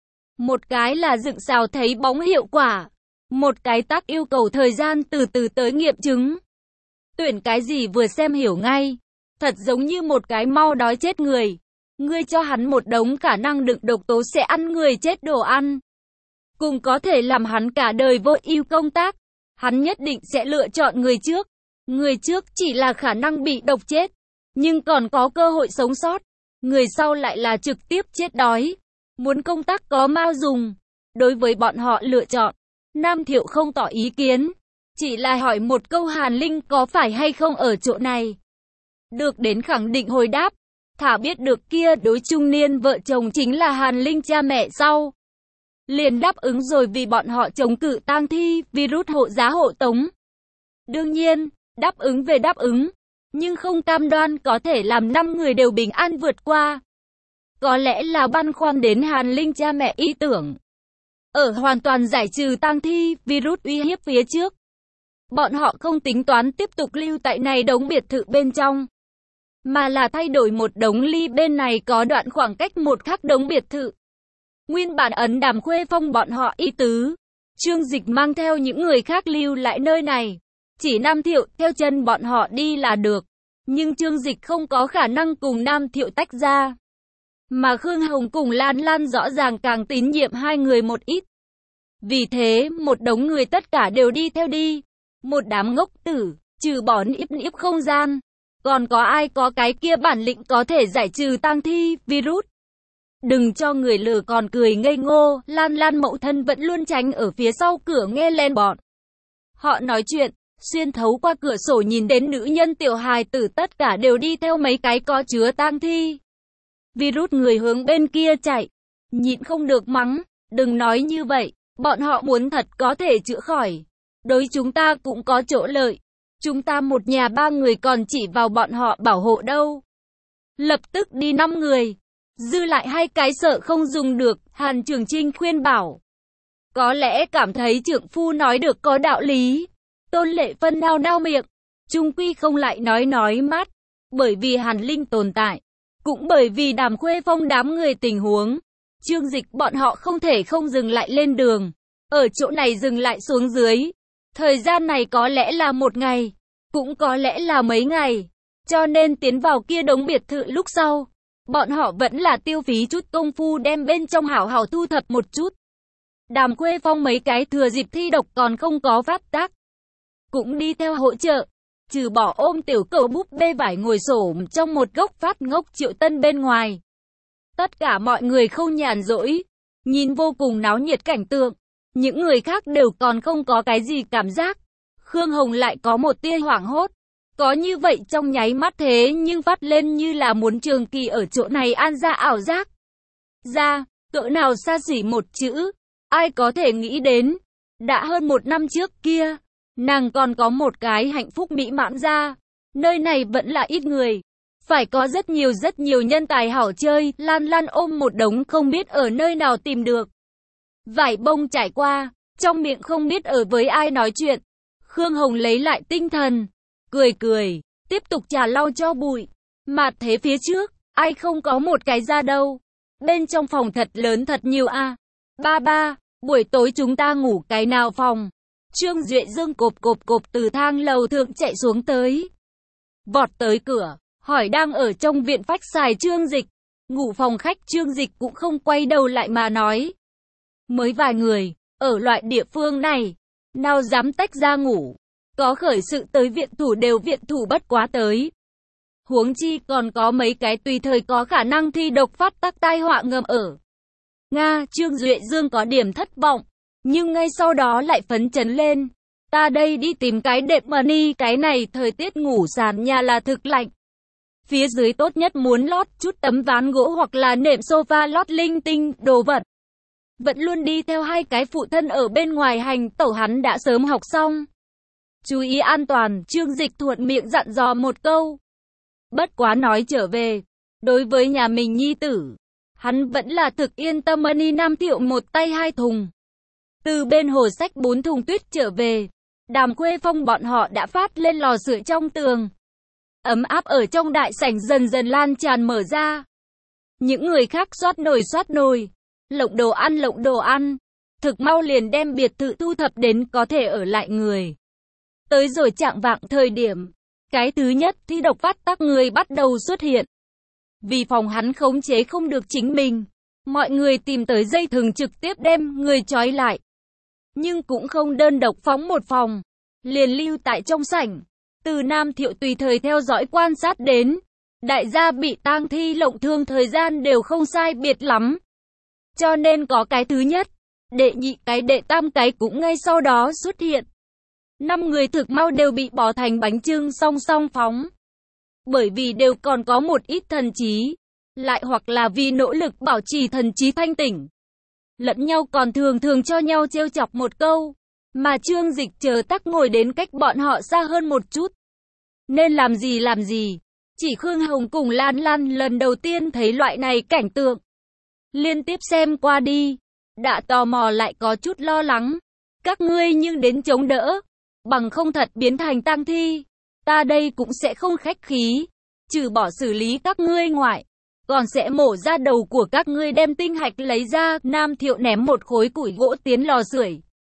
Một cái là dựng xào thấy bóng hiệu quả, một cái tác yêu cầu thời gian từ từ tới nghiệm chứng. Tuyển cái gì vừa xem hiểu ngay, thật giống như một cái mau đói chết người. Ngươi cho hắn một đống khả năng đựng độc tố sẽ ăn người chết đồ ăn. Cùng có thể làm hắn cả đời vô ưu công tác. Hắn nhất định sẽ lựa chọn người trước. Người trước chỉ là khả năng bị độc chết, nhưng còn có cơ hội sống sót. Người sau lại là trực tiếp chết đói. Muốn công tác có mau dùng. Đối với bọn họ lựa chọn, Nam Thiệu không tỏ ý kiến. Chỉ là hỏi một câu Hàn Linh có phải hay không ở chỗ này. Được đến khẳng định hồi đáp. Thả biết được kia đối trung niên vợ chồng chính là Hàn Linh cha mẹ sau. Liền đáp ứng rồi vì bọn họ chống cự tang thi, virus hộ giá hộ tống. Đương nhiên, đáp ứng về đáp ứng, nhưng không cam đoan có thể làm 5 người đều bình an vượt qua. Có lẽ là băn khoăn đến Hàn Linh cha mẹ ý tưởng. Ở hoàn toàn giải trừ tang thi, virus uy hiếp phía trước. Bọn họ không tính toán tiếp tục lưu tại này đống biệt thự bên trong, mà là thay đổi một đống ly bên này có đoạn khoảng cách một khắc đống biệt thự. Nguyên bản ấn Đàm Khuê Phong bọn họ ý tứ, Trương Dịch mang theo những người khác lưu lại nơi này. Chỉ Nam Thiệu theo chân bọn họ đi là được. Nhưng Trương Dịch không có khả năng cùng Nam Thiệu tách ra. Mà Khương Hồng cùng Lan Lan rõ ràng càng tín nhiệm hai người một ít. Vì thế, một đống người tất cả đều đi theo đi. Một đám ngốc tử, trừ bỏ Niếp không gian. Còn có ai có cái kia bản lĩnh có thể giải trừ tang thi, virus. Đừng cho người lừa còn cười ngây ngô, Lan Lan mẫu thân vẫn luôn tránh ở phía sau cửa nghe lên bọn họ nói chuyện, xuyên thấu qua cửa sổ nhìn đến nữ nhân tiểu hài tử tất cả đều đi theo mấy cái có chứa tang thi. Virus người hướng bên kia chạy, nhịn không được mắng, đừng nói như vậy, bọn họ muốn thật có thể chữa khỏi. Đối chúng ta cũng có chỗ lợi, chúng ta một nhà ba người còn chỉ vào bọn họ bảo hộ đâu. Lập tức đi 5 người. Dư lại 2 cái sợ không dùng được, Hàn Trường Trinh khuyên bảo. Có lẽ cảm thấy trượng phu nói được có đạo lý. Tôn Lệ Phân nao miệng, chung quy không lại nói mát. Bởi vì Hàn Linh tồn tại, cũng bởi vì Đàm Khuê Phong đám người tình huống. Trương Dịch bọn họ không thể không dừng lại lên đường. Ở chỗ này dừng lại xuống dưới. Thời gian này có lẽ là 1 ngày, cũng có lẽ là mấy ngày. Cho nên tiến vào kia đống biệt thự lúc sau. Bọn họ vẫn là tiêu phí chút công phu đem bên trong hảo hảo thu thập một chút. Đàm Khuê Phong mấy cái thừa dịp thi độc còn không có phát tác. Cũng đi theo hỗ trợ. Trừ bỏ ôm tiểu cẩu búp bê vải ngồi xổm trong một góc phát ngốc Triệu Tân bên ngoài. Tất cả mọi người không nhàn rỗi. Nhìn vô cùng náo nhiệt cảnh tượng. Những người khác đều còn không có cái gì cảm giác. Khương Hồng lại có một tia hoảng hốt. Có như vậy trong nháy mắt thế nhưng phát lên như là muốn trường kỳ ở chỗ này an ra ảo giác. Ra, cỡ nào xa xỉ một chữ, ai có thể nghĩ đến. Đã hơn 1 năm trước kia, nàng còn có một cái hạnh phúc mỹ mãn ra. Nơi này vẫn là ít người. Phải có rất nhiều nhân tài hảo chơi. Lan Lan ôm một đống không biết ở nơi nào tìm được. Vải bông trải qua, trong miệng không biết ở với ai nói chuyện. Khương Hồng lấy lại tinh thần. Cười, tiếp tục trà lau cho bụi. Mà thế phía trước, ai không có một cái ra đâu. Bên trong phòng thật lớn thật nhiều a. Ba, buổi tối chúng ta ngủ cái nào phòng? Trương Duệ Dương cộp từ thang lầu thượng chạy xuống tới. Vọt tới cửa, hỏi đang ở trong viện phách xài Trương Dịch. Ngủ phòng khách Trương Dịch cũng không quay đầu lại mà nói. Mới vài người, ở loại địa phương này, nào dám tách ra ngủ. Có khởi sự tới viện thủ đều viện thủ bất quá tới. Huống chi còn có mấy cái tùy thời có khả năng thi độc phát tác tai họa ngầm ở. Nga, Trương Duệ Dương có điểm thất vọng, nhưng ngay sau đó lại phấn chấn lên. Ta đây đi tìm cái đệm money, cái này thời tiết ngủ sàn nhà là thực lạnh. Phía dưới tốt nhất muốn lót chút tấm ván gỗ hoặc là nệm sofa lót linh tinh, đồ vật. Vẫn luôn đi theo 2 cái phụ thân ở bên ngoài hành tẩu hắn đã sớm học xong. Chú ý an toàn, Trương Dịch thuận miệng dặn dò một câu. Bất quá nói trở về, đối với nhà mình nhi tử, hắn vẫn là thực yên tâm. Nam Thiệu một tay 2 thùng. Từ bên hồ sách 4 thùng tuyết trở về, Đàm Khuê Phong bọn họ đã phát lên lò sưởi trong tường. Ấm áp ở trong đại sảnh dần dần lan tràn mở ra. Những người khác xoát nồi, lộng đồ ăn, thực mau liền đem biệt thự thu thập đến có thể ở lại người. Tới rồi chạng vạng thời điểm, cái thứ nhất thi độc phát tác người bắt đầu xuất hiện. Vì phòng hắn khống chế không được chính mình, mọi người tìm tới dây thừng trực tiếp đem người trói lại. Nhưng cũng không đơn độc phóng một phòng, liền lưu tại trong sảnh. Từ Nam Thiệu tùy thời theo dõi quan sát đến, đại gia bị tang thi lộng thương thời gian đều không sai biệt lắm. Cho nên có cái thứ nhất, đệ nhị cái đệ tam cái cũng ngay sau đó xuất hiện. 5 người thực mau đều bị bỏ thành bánh chưng song song phóng. Bởi vì đều còn có một ít thần trí, lại hoặc là vì nỗ lực bảo trì thần trí thanh tỉnh. Lẫn nhau còn thường cho nhau trêu chọc một câu, mà Trương Dịch chờ tắc ngồi đến cách bọn họ xa hơn một chút. Nên làm gì, chỉ Khương Hồng cùng Lan Lan lần đầu tiên thấy loại này cảnh tượng. Liên tiếp xem qua đi, đã tò mò lại có chút lo lắng. Các ngươi nhưng đến chống đỡ, bằng không thật biến thành tang thi. Ta đây cũng sẽ không khách khí, trừ bỏ xử lý các ngươi ngoại, còn sẽ mổ ra đầu của các ngươi đem tinh hạch lấy ra. Nam Thiệu ném một khối củi gỗ tiến lò sưởi.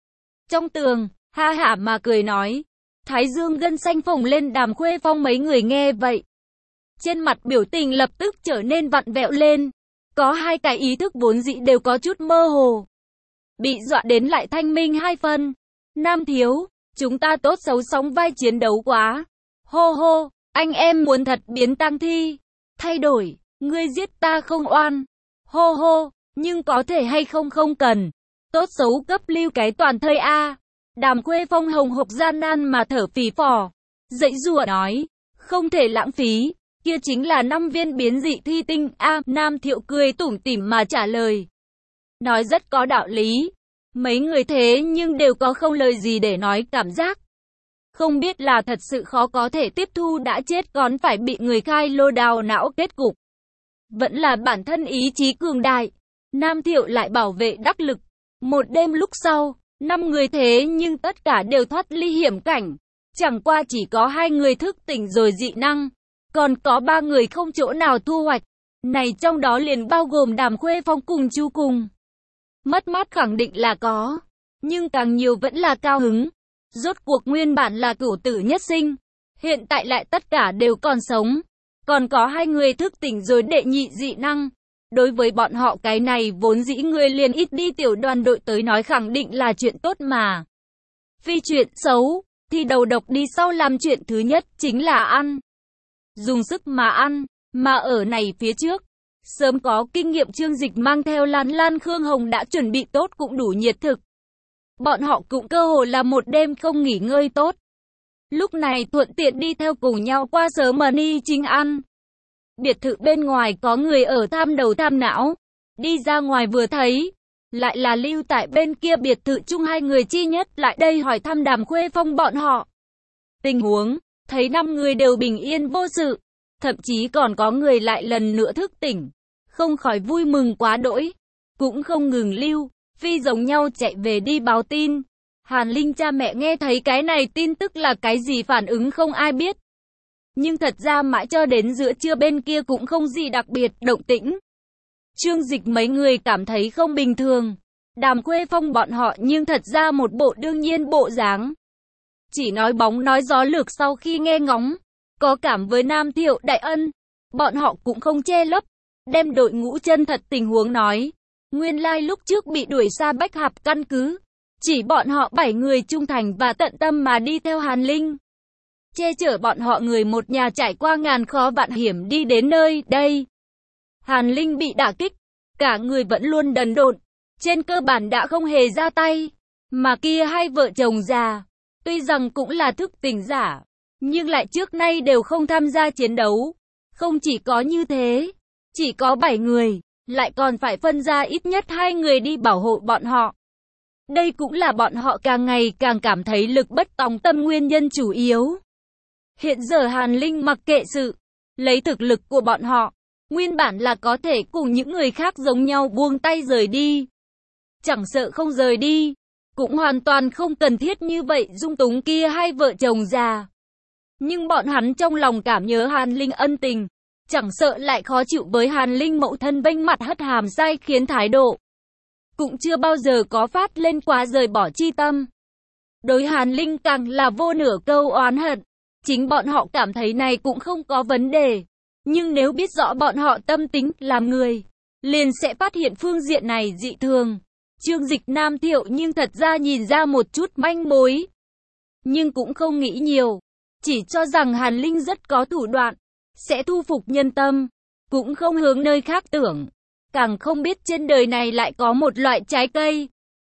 trong tường, ha hả mà cười nói. Thái dương gân xanh phồng lên. Đàm Khuê Phong mấy người nghe vậy, trên mặt biểu tình lập tức trở nên vặn vẹo lên. Có hai cái ý thức vốn dĩ đều có chút mơ hồ, bị dọa đến lại thanh minh hai phần. Nam thiếu, chúng ta tốt xấu sóng vai chiến đấu quá. Hô hô, anh em muốn thật biến tang thi, thay đổi, ngươi giết ta không oan. Hô hô, nhưng có thể hay không không cần. Tốt xấu cấp lưu cái toàn thây a. Đàm Khuê Phong hồng hộc gian nan mà thở phì phò, dãy giụa nói, không thể lãng phí, kia chính là 5 viên biến dị thi tinh a. Nam Thiệu cười tủm tỉm mà trả lời, nói rất có đạo lý. Mấy người thế nhưng đều có không lời gì để nói, cảm giác không biết là thật sự khó có thể tiếp thu đã chết còn phải bị người khai lô đào não kết cục, vẫn là bản thân ý chí cường đại. Nam Thiệu lại bảo vệ đắc lực. Một đêm lúc sau, 5 người thế nhưng tất cả đều thoát ly hiểm cảnh. Chẳng qua chỉ có 2 người thức tỉnh rồi dị năng, còn có 3 người không chỗ nào thu hoạch. Này trong đó liền bao gồm Đàm Khuê Phong cùng Chu Cùng. Mất mát khẳng định là có, nhưng càng nhiều vẫn là cao hứng. Rốt cuộc nguyên bản là cửu tử nhất sinh, hiện tại lại tất cả đều còn sống. Còn có 2 người thức tỉnh rồi đệ nhị dị năng. Đối với bọn họ cái này vốn dĩ người liền ít đi tiểu đoàn đội tới nói khẳng định là chuyện tốt mà. Phi chuyện xấu, thì đầu độc đi sau làm chuyện thứ nhất chính là ăn. Dùng sức mà ăn, mà ở này phía trước. Sớm có kinh nghiệm Trương Dịch mang theo Lan Lan Khương Hồng đã chuẩn bị tốt cũng đủ nhiệt thực. Bọn họ cũng cơ hồ là một đêm không nghỉ ngơi tốt. Lúc này thuận tiện đi theo cùng nhau qua sớm mờ ni chính ăn. Biệt thự bên ngoài có người ở tham đầu tham não. Đi ra ngoài vừa thấy, lại là lưu tại bên kia biệt thự chung 2 người chi nhất lại đây hỏi thăm Đàm Khuê Phong bọn họ. Tình huống, thấy 5 người đều bình yên vô sự, thậm chí còn có người lại lần nữa thức tỉnh. Không khỏi vui mừng quá đỗi, cũng không ngừng lưu, phi giống nhau chạy về đi báo tin. Hàn Linh cha mẹ nghe thấy cái này tin tức là cái gì phản ứng không ai biết. Nhưng thật ra mãi cho đến giữa trưa bên kia cũng không gì đặc biệt động tĩnh. Trương Dịch mấy người cảm thấy không bình thường. Đàm Khuê Phong bọn họ nhưng thật ra một bộ đương nhiên bộ dáng. Chỉ nói bóng nói gió lược sau khi nghe ngóng. Có cảm với Nam Thiệu đại ân. Bọn họ cũng không che lấp. Đem đội ngũ chân thật tình huống nói. Nguyên lai lúc trước bị đuổi xa Bách Hạp căn cứ. Chỉ bọn họ 7 người trung thành và tận tâm mà đi theo Hàn Linh. Che chở bọn họ người một nhà trải qua ngàn khó vạn hiểm đi đến nơi đây. Hàn Linh bị đả kích, cả người vẫn luôn đần độn, trên cơ bản đã không hề ra tay. Mà kia 2 vợ chồng già, tuy rằng cũng là thức tỉnh giả, nhưng lại trước nay đều không tham gia chiến đấu. Không chỉ có như thế, chỉ có 7 người, lại còn phải phân ra ít nhất 2 người đi bảo hộ bọn họ. Đây cũng là bọn họ càng ngày càng cảm thấy lực bất tòng tâm nguyên nhân chủ yếu. Hiện giờ Hàn Linh mặc kệ sự, lấy thực lực của bọn họ, nguyên bản là có thể cùng những người khác giống nhau buông tay rời đi. Chẳng sợ không rời đi, cũng hoàn toàn không cần thiết như vậy dung túng kia 2 vợ chồng già. Nhưng bọn hắn trong lòng cảm nhớ Hàn Linh ân tình, chẳng sợ lại khó chịu với Hàn Linh mẫu thân vênh mặt hất hàm sai khiến thái độ. Cũng chưa bao giờ có phát lên quá rời bỏ chi tâm. Đối Hàn Linh càng là vô nửa câu oán hận. Chính bọn họ cảm thấy này cũng không có vấn đề. Nhưng nếu biết rõ bọn họ tâm tính làm người, liền sẽ phát hiện phương diện này dị thường. Trương Dịch Nam Thiệu nhưng thật ra nhìn ra một chút manh mối. Nhưng cũng không nghĩ nhiều. Chỉ cho rằng Hàn Linh rất có thủ đoạn, sẽ thu phục nhân tâm. Cũng không hướng nơi khác tưởng. Càng không biết trên đời này lại có một loại trái cây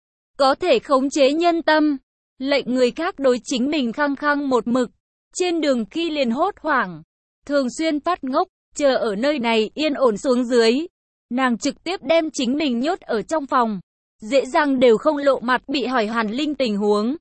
có thể khống chế nhân tâm, lệnh người khác đối chính mình khăng khăng một mực. Trên đường khi liền hốt hoảng, thường xuyên phát ngốc, chờ ở nơi này yên ổn xuống dưới. Nàng trực tiếp đem chính mình nhốt ở trong phòng, dễ dàng đều không lộ mặt bị hỏi Hàn Linh tình huống.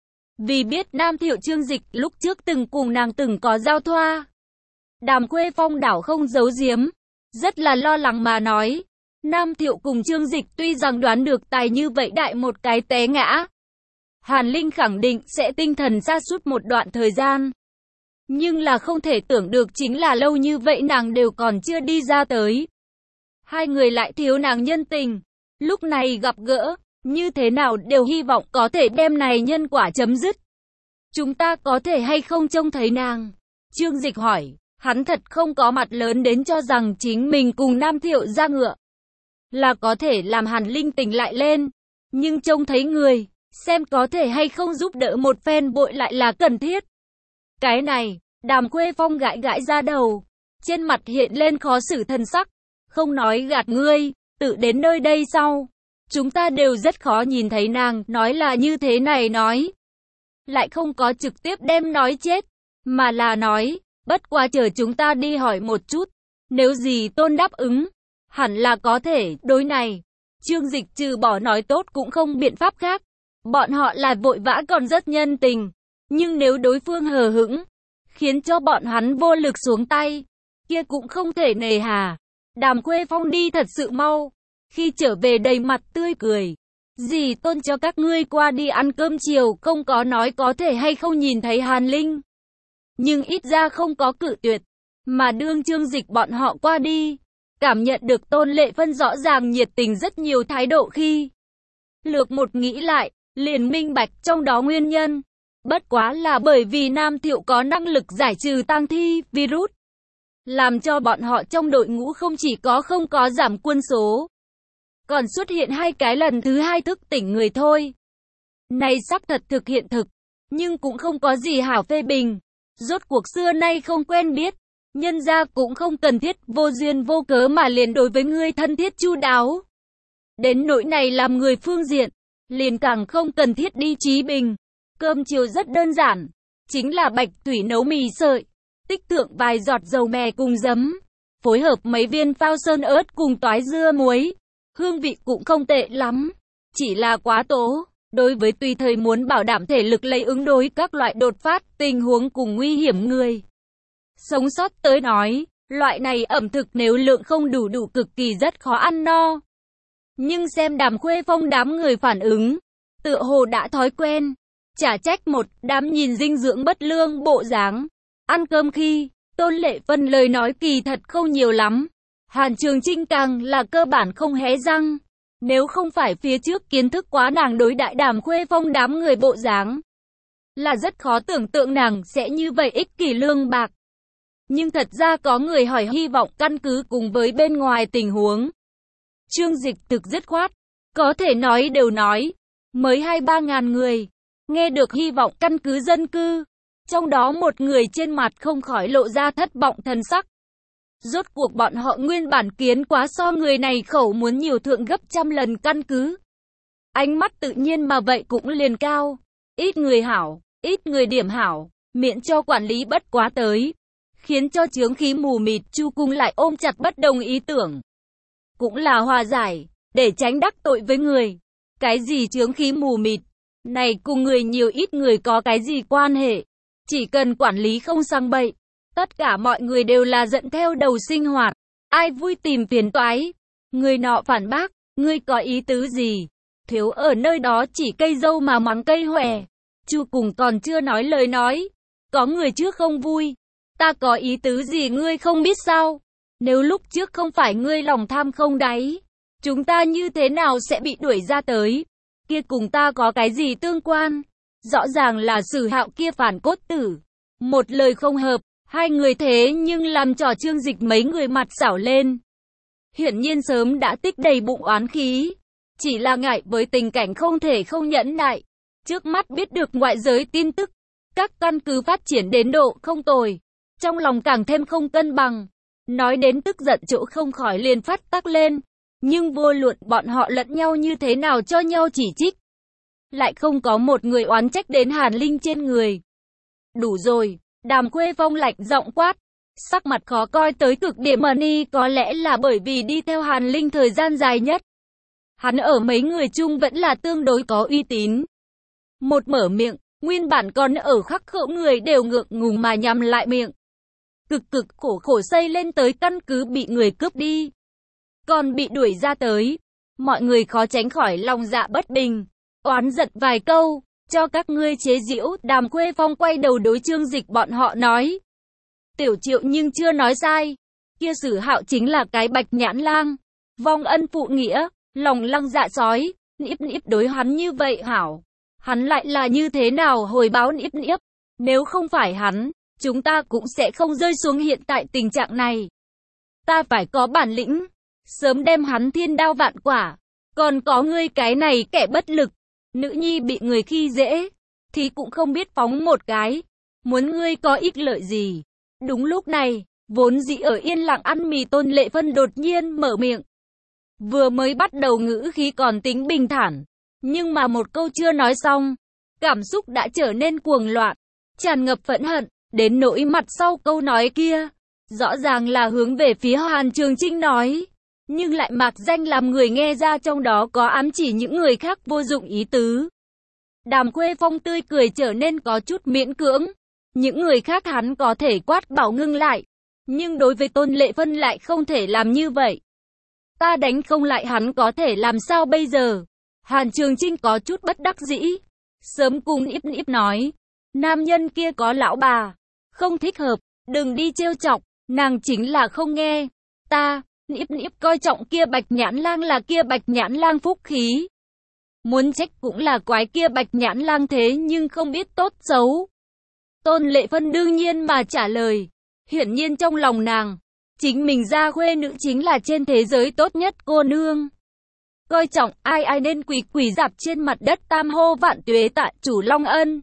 Vì biết Nam Thiệu Trương Dịch lúc trước từng cùng nàng từng có giao thoa. Đàm Khuê Phong đảo không giấu giếm, rất là lo lắng mà nói. Nam Thiệu cùng Trương Dịch tuy rằng đoán được tài như vậy đại một cái té ngã. Hàn Linh khẳng định sẽ tinh thần sa sút một đoạn thời gian. Nhưng là không thể tưởng được chính là lâu như vậy nàng đều còn chưa đi ra tới. 2 người lại thiếu nàng nhân tình. Lúc này gặp gỡ, như thế nào đều hy vọng có thể đem này nhân quả chấm dứt. Chúng ta có thể hay không trông thấy nàng? Trương Dịch hỏi, hắn thật không có mặt lớn đến cho rằng chính mình cùng Nam Thiệu ra ngựa là có thể làm Hàn Linh tỉnh lại lên, nhưng trông thấy người, xem có thể hay không giúp đỡ một phen bội lại là cần thiết. Cái này, Đàm Khuê Phong gãi gãi ra đầu, trên mặt hiện lên khó xử thân sắc, không nói gạt ngươi, tự đến nơi đây sau, chúng ta đều rất khó nhìn thấy nàng, nói là như thế này nói. Lại không có trực tiếp đem nói chết, mà là nói, bất quá chờ chúng ta đi hỏi một chút, nếu gì Tôn đáp ứng, hẳn là có thể, đối này. Trương Dịch trừ bỏ nói tốt cũng không biện pháp khác, bọn họ là vội vã còn rất nhân tình, nhưng nếu đối phương hờ hững, khiến cho bọn hắn vô lực xuống tay, kia cũng không thể nề hà. Đàm Khuê Phong đi thật sự mau, khi trở về đầy mặt tươi cười. Dì Tôn cho các ngươi qua đi ăn cơm chiều, không có nói có thể hay không nhìn thấy Hàn Linh. Nhưng ít ra không có cự tuyệt, mà đương Trương Dịch bọn họ qua đi, cảm nhận được Tôn Lệ Phân rõ ràng nhiệt tình rất nhiều thái độ khi. Lược một nghĩ lại, liền minh bạch trong đó nguyên nhân. Bất quá là bởi vì Nam Thiệu có năng lực giải trừ tang thi, virus, làm cho bọn họ trong đội ngũ không chỉ không có giảm quân số, còn xuất hiện 2 cái lần thứ 2 thức tỉnh người thôi. Này xác thật thực hiện thực, nhưng cũng không có gì hảo phê bình. Rốt cuộc xưa nay không quen biết, nhân gia cũng không cần thiết vô duyên vô cớ mà liền đối với ngươi thân thiết chu đáo. Đến nỗi này làm người phương diện, liền càng không cần thiết đi trí bình. Cơm chiều rất đơn giản, chính là bạch thủy nấu mì sợi, tích thượng vài giọt dầu mè cùng giấm, phối hợp mấy viên phao sơn ớt cùng toái dưa muối. Hương vị cũng không tệ lắm, chỉ là quá tố. Đối với tùy thời muốn bảo đảm thể lực lấy ứng đối các loại đột phát, tình huống cùng nguy hiểm người sống sót tới nói, loại này ẩm thực nếu lượng không đủ cực kỳ rất khó ăn no. Nhưng xem Đàm Khuê Phong đám người phản ứng, tựa hồ đã thói quen, chả trách một đám nhìn dinh dưỡng bất lương bộ dáng. Ăn cơm khi, Tôn Lệ Phân lời nói kỳ thật không nhiều lắm. Hàn Trường Trinh càng là cơ bản không hé răng. Nếu không phải phía trước kiến thức quá nàng đối đại Đàm Khuê Phong đám người bộ dáng, là rất khó tưởng tượng nàng sẽ như vậy ích kỷ lương bạc. Nhưng thật ra có người hỏi hy vọng căn cứ cùng với bên ngoài tình huống. Trương Dịch thực dứt khoát, có thể nói đều nói, mới 2-3 ngàn người, nghe được hy vọng căn cứ dân cư. Trong đó một người trên mặt không khỏi lộ ra thất vọng thần sắc. Rốt cuộc bọn họ nguyên bản kiến quá so người này khẩu muốn nhiều thượng gấp trăm lần căn cứ. Ánh mắt tự nhiên mà vậy cũng liền cao. Ít người hảo, ít người điểm hảo, miễn cho quản lý bất quá tới. Khiến cho chướng khí mù mịt Chu Cung lại ôm chặt bất đồng ý tưởng. Cũng là hòa giải, để tránh đắc tội với người. Cái gì chướng khí mù mịt, này cùng người nhiều ít người có cái gì quan hệ. Chỉ cần quản lý không sang bậy, tất cả mọi người đều là dẫn theo đầu sinh hoạt. Ai vui tìm phiền toái. Người nọ phản bác, ngươi có ý tứ gì? Thiếu ở nơi đó chỉ cây dâu mà mắng cây hòe. Chu Cùng còn chưa nói lời nói. Có người trước không vui. Ta có ý tứ gì ngươi không biết sao? Nếu lúc trước không phải ngươi lòng tham không đáy, chúng ta như thế nào sẽ bị đuổi ra tới? Kia cùng ta có cái gì tương quan? Rõ ràng là Sử Hạo kia phản cốt tử. Một lời không hợp, hai người thế nhưng làm trò Trương Dịch mấy người mặt xảo lên. Hiển nhiên sớm đã tích đầy bụng oán khí. Chỉ là ngại với tình cảnh không thể không nhẫn nại. Trước mắt biết được ngoại giới tin tức, các căn cứ phát triển đến độ không tồi. Trong lòng càng thêm không cân bằng. Nói đến tức giận chỗ không khỏi liền phát tắc lên. Nhưng vô luận bọn họ lẫn nhau như thế nào cho nhau chỉ trích, lại không có một người oán trách đến Hàn Linh trên người. Đủ rồi, Đàm Khuê Phong lạnh giọng quát. Sắc mặt khó coi tới cực điểm Mani có lẽ là bởi vì đi theo Hàn Linh thời gian dài nhất. Hắn ở mấy người chung vẫn là tương đối có uy tín. Một mở miệng, nguyên bản còn ở khắc khẩu người đều ngượng ngùng mà nhắm lại miệng. Cực khổ xây lên tới căn cứ bị người cướp đi. Còn bị đuổi ra tới. Mọi người khó tránh khỏi lòng dạ bất bình. Oán giận vài câu, cho các ngươi chế giễu. Đàm Khuê Phong quay đầu đối Trương Dịch bọn họ nói. Tiểu Triệu nhưng chưa nói sai. Kia Sử Hạo chính là cái bạch nhãn lang. Vong ân phụ nghĩa, lòng lăng dạ sói. Niếp Niếp đối hắn như vậy hảo, hắn lại là như thế nào hồi báo Niếp Niếp? Nếu không phải hắn, chúng ta cũng sẽ không rơi xuống hiện tại tình trạng này. Ta phải có bản lĩnh, sớm đem hắn thiên đao vạn quả. Còn có ngươi cái này kẻ bất lực, nữ nhi bị người khi dễ, thì cũng không biết phóng một cái. Muốn ngươi có ích lợi gì? Đúng lúc này, vốn dĩ ở yên lặng ăn mì Tôn Lệ Vân đột nhiên mở miệng. Vừa mới bắt đầu ngữ khí còn tính bình thản, nhưng mà một câu chưa nói xong, cảm xúc đã trở nên cuồng loạn, tràn ngập phẫn hận, đến nỗi mặt sau câu nói kia, rõ ràng là hướng về phía Hàn Trường Trinh nói, nhưng lại mạc danh làm người nghe ra trong đó có ám chỉ những người khác vô dụng ý tứ. Đàm Khuê Phong tươi cười trở nên có chút miễn cưỡng, những người khác hắn có thể quát bảo ngưng lại, nhưng đối với Tôn Lệ Vân lại không thể làm như vậy. Ta đánh không lại hắn có thể làm sao bây giờ? Hàn Trường Trinh có chút bất đắc dĩ, sớm cùng Niếp Niếp nói, nam nhân kia có lão bà, không thích hợp, đừng đi trêu chọc, nàng chính là không nghe. Ta, Niếp Niếp coi trọng kia Bạch Nhãn Lang là kia Bạch Nhãn Lang phúc khí. Muốn trách cũng là quái kia Bạch Nhãn Lang thế nhưng không biết tốt xấu. Tôn Lệ Vân đương nhiên mà trả lời, hiển nhiên trong lòng nàng, chính mình gia khuê nữ chính là trên thế giới tốt nhất cô nương. Coi trọng ai nên quỳ quỳ dạp trên mặt đất tam hô vạn tuế tạ chủ Long Ân.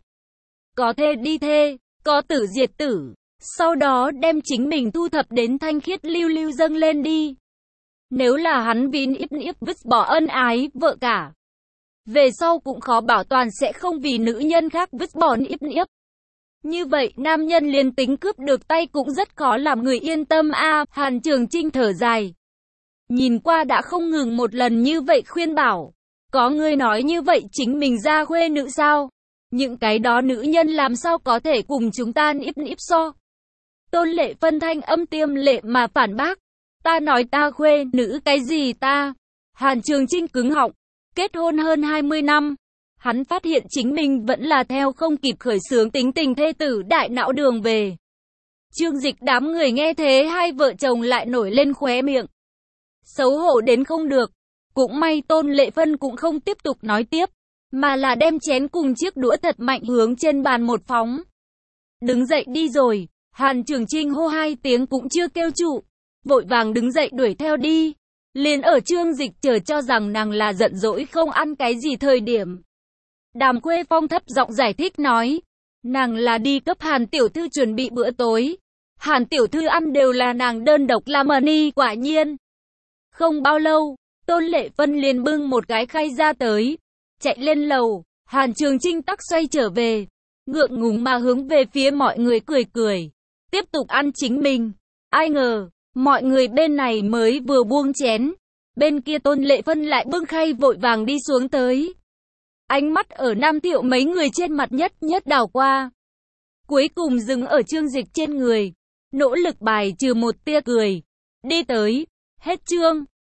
Có thê đi thê, có tử diệt tử, sau đó đem chính mình thu thập đến thanh khiết lưu lưu dâng lên đi. Nếu là hắn vì Niếp Niếp vứt bỏ ân ái vợ cả, về sau cũng khó bảo toàn sẽ không vì nữ nhân khác vứt bỏ Niếp Niếp. Như vậy nam nhân liền tính cướp được tay cũng rất khó làm người yên tâm a. Hàn Trường Trinh thở dài, nhìn qua đã không ngừng một lần như vậy khuyên bảo, có người nói như vậy chính mình ra khuê nữ sao? Những cái đó nữ nhân làm sao có thể cùng chúng ta Niếp Niếp so? Tôn Lệ Vân thanh âm tiêm lệ mà phản bác, ta nói ta khuê nữ cái gì ta? Hàn Trường Trinh cứng họng, kết hôn hơn 20 năm. Hắn phát hiện chính mình vẫn là theo không kịp khởi xướng tính tình thê tử đại não đường về. Trương Dịch đám người nghe thế hai vợ chồng lại nổi lên khóe miệng. Xấu hổ đến không được. Cũng may Tôn Lệ Vân cũng không tiếp tục nói tiếp, mà là đem chén cùng chiếc đũa thật mạnh hướng trên bàn một phóng. Đứng dậy đi rồi, Hàn Trường Trinh hô hai tiếng cũng chưa kêu trụ, vội vàng đứng dậy đuổi theo đi. Liền ở Trương Dịch chờ cho rằng nàng là giận dỗi không ăn cái gì thời điểm. Đàm Khuê Phong thấp giọng giải thích nói, nàng là đi cấp Hàn tiểu thư chuẩn bị bữa tối. Hàn tiểu thư ăn đều là nàng đơn độc làm ni quả nhiên. Không bao lâu, Tôn Lệ Vân liền bưng một cái khay ra tới, chạy lên lầu. Hàn Trường Trinh tắc xoay trở về, ngượng ngùng mà hướng về phía mọi người cười cười, tiếp tục ăn chính mình. Ai ngờ, mọi người bên này mới vừa buông chén, bên kia Tôn Lệ Vân lại bưng khay vội vàng đi xuống tới. Ánh mắt ở Nam Thiệu mấy người trên mặt nhất nhất đảo qua, cuối cùng dừng ở Trương Dịch trên người, nỗ lực bài trừ một tia cười. Đi tới, hết chương.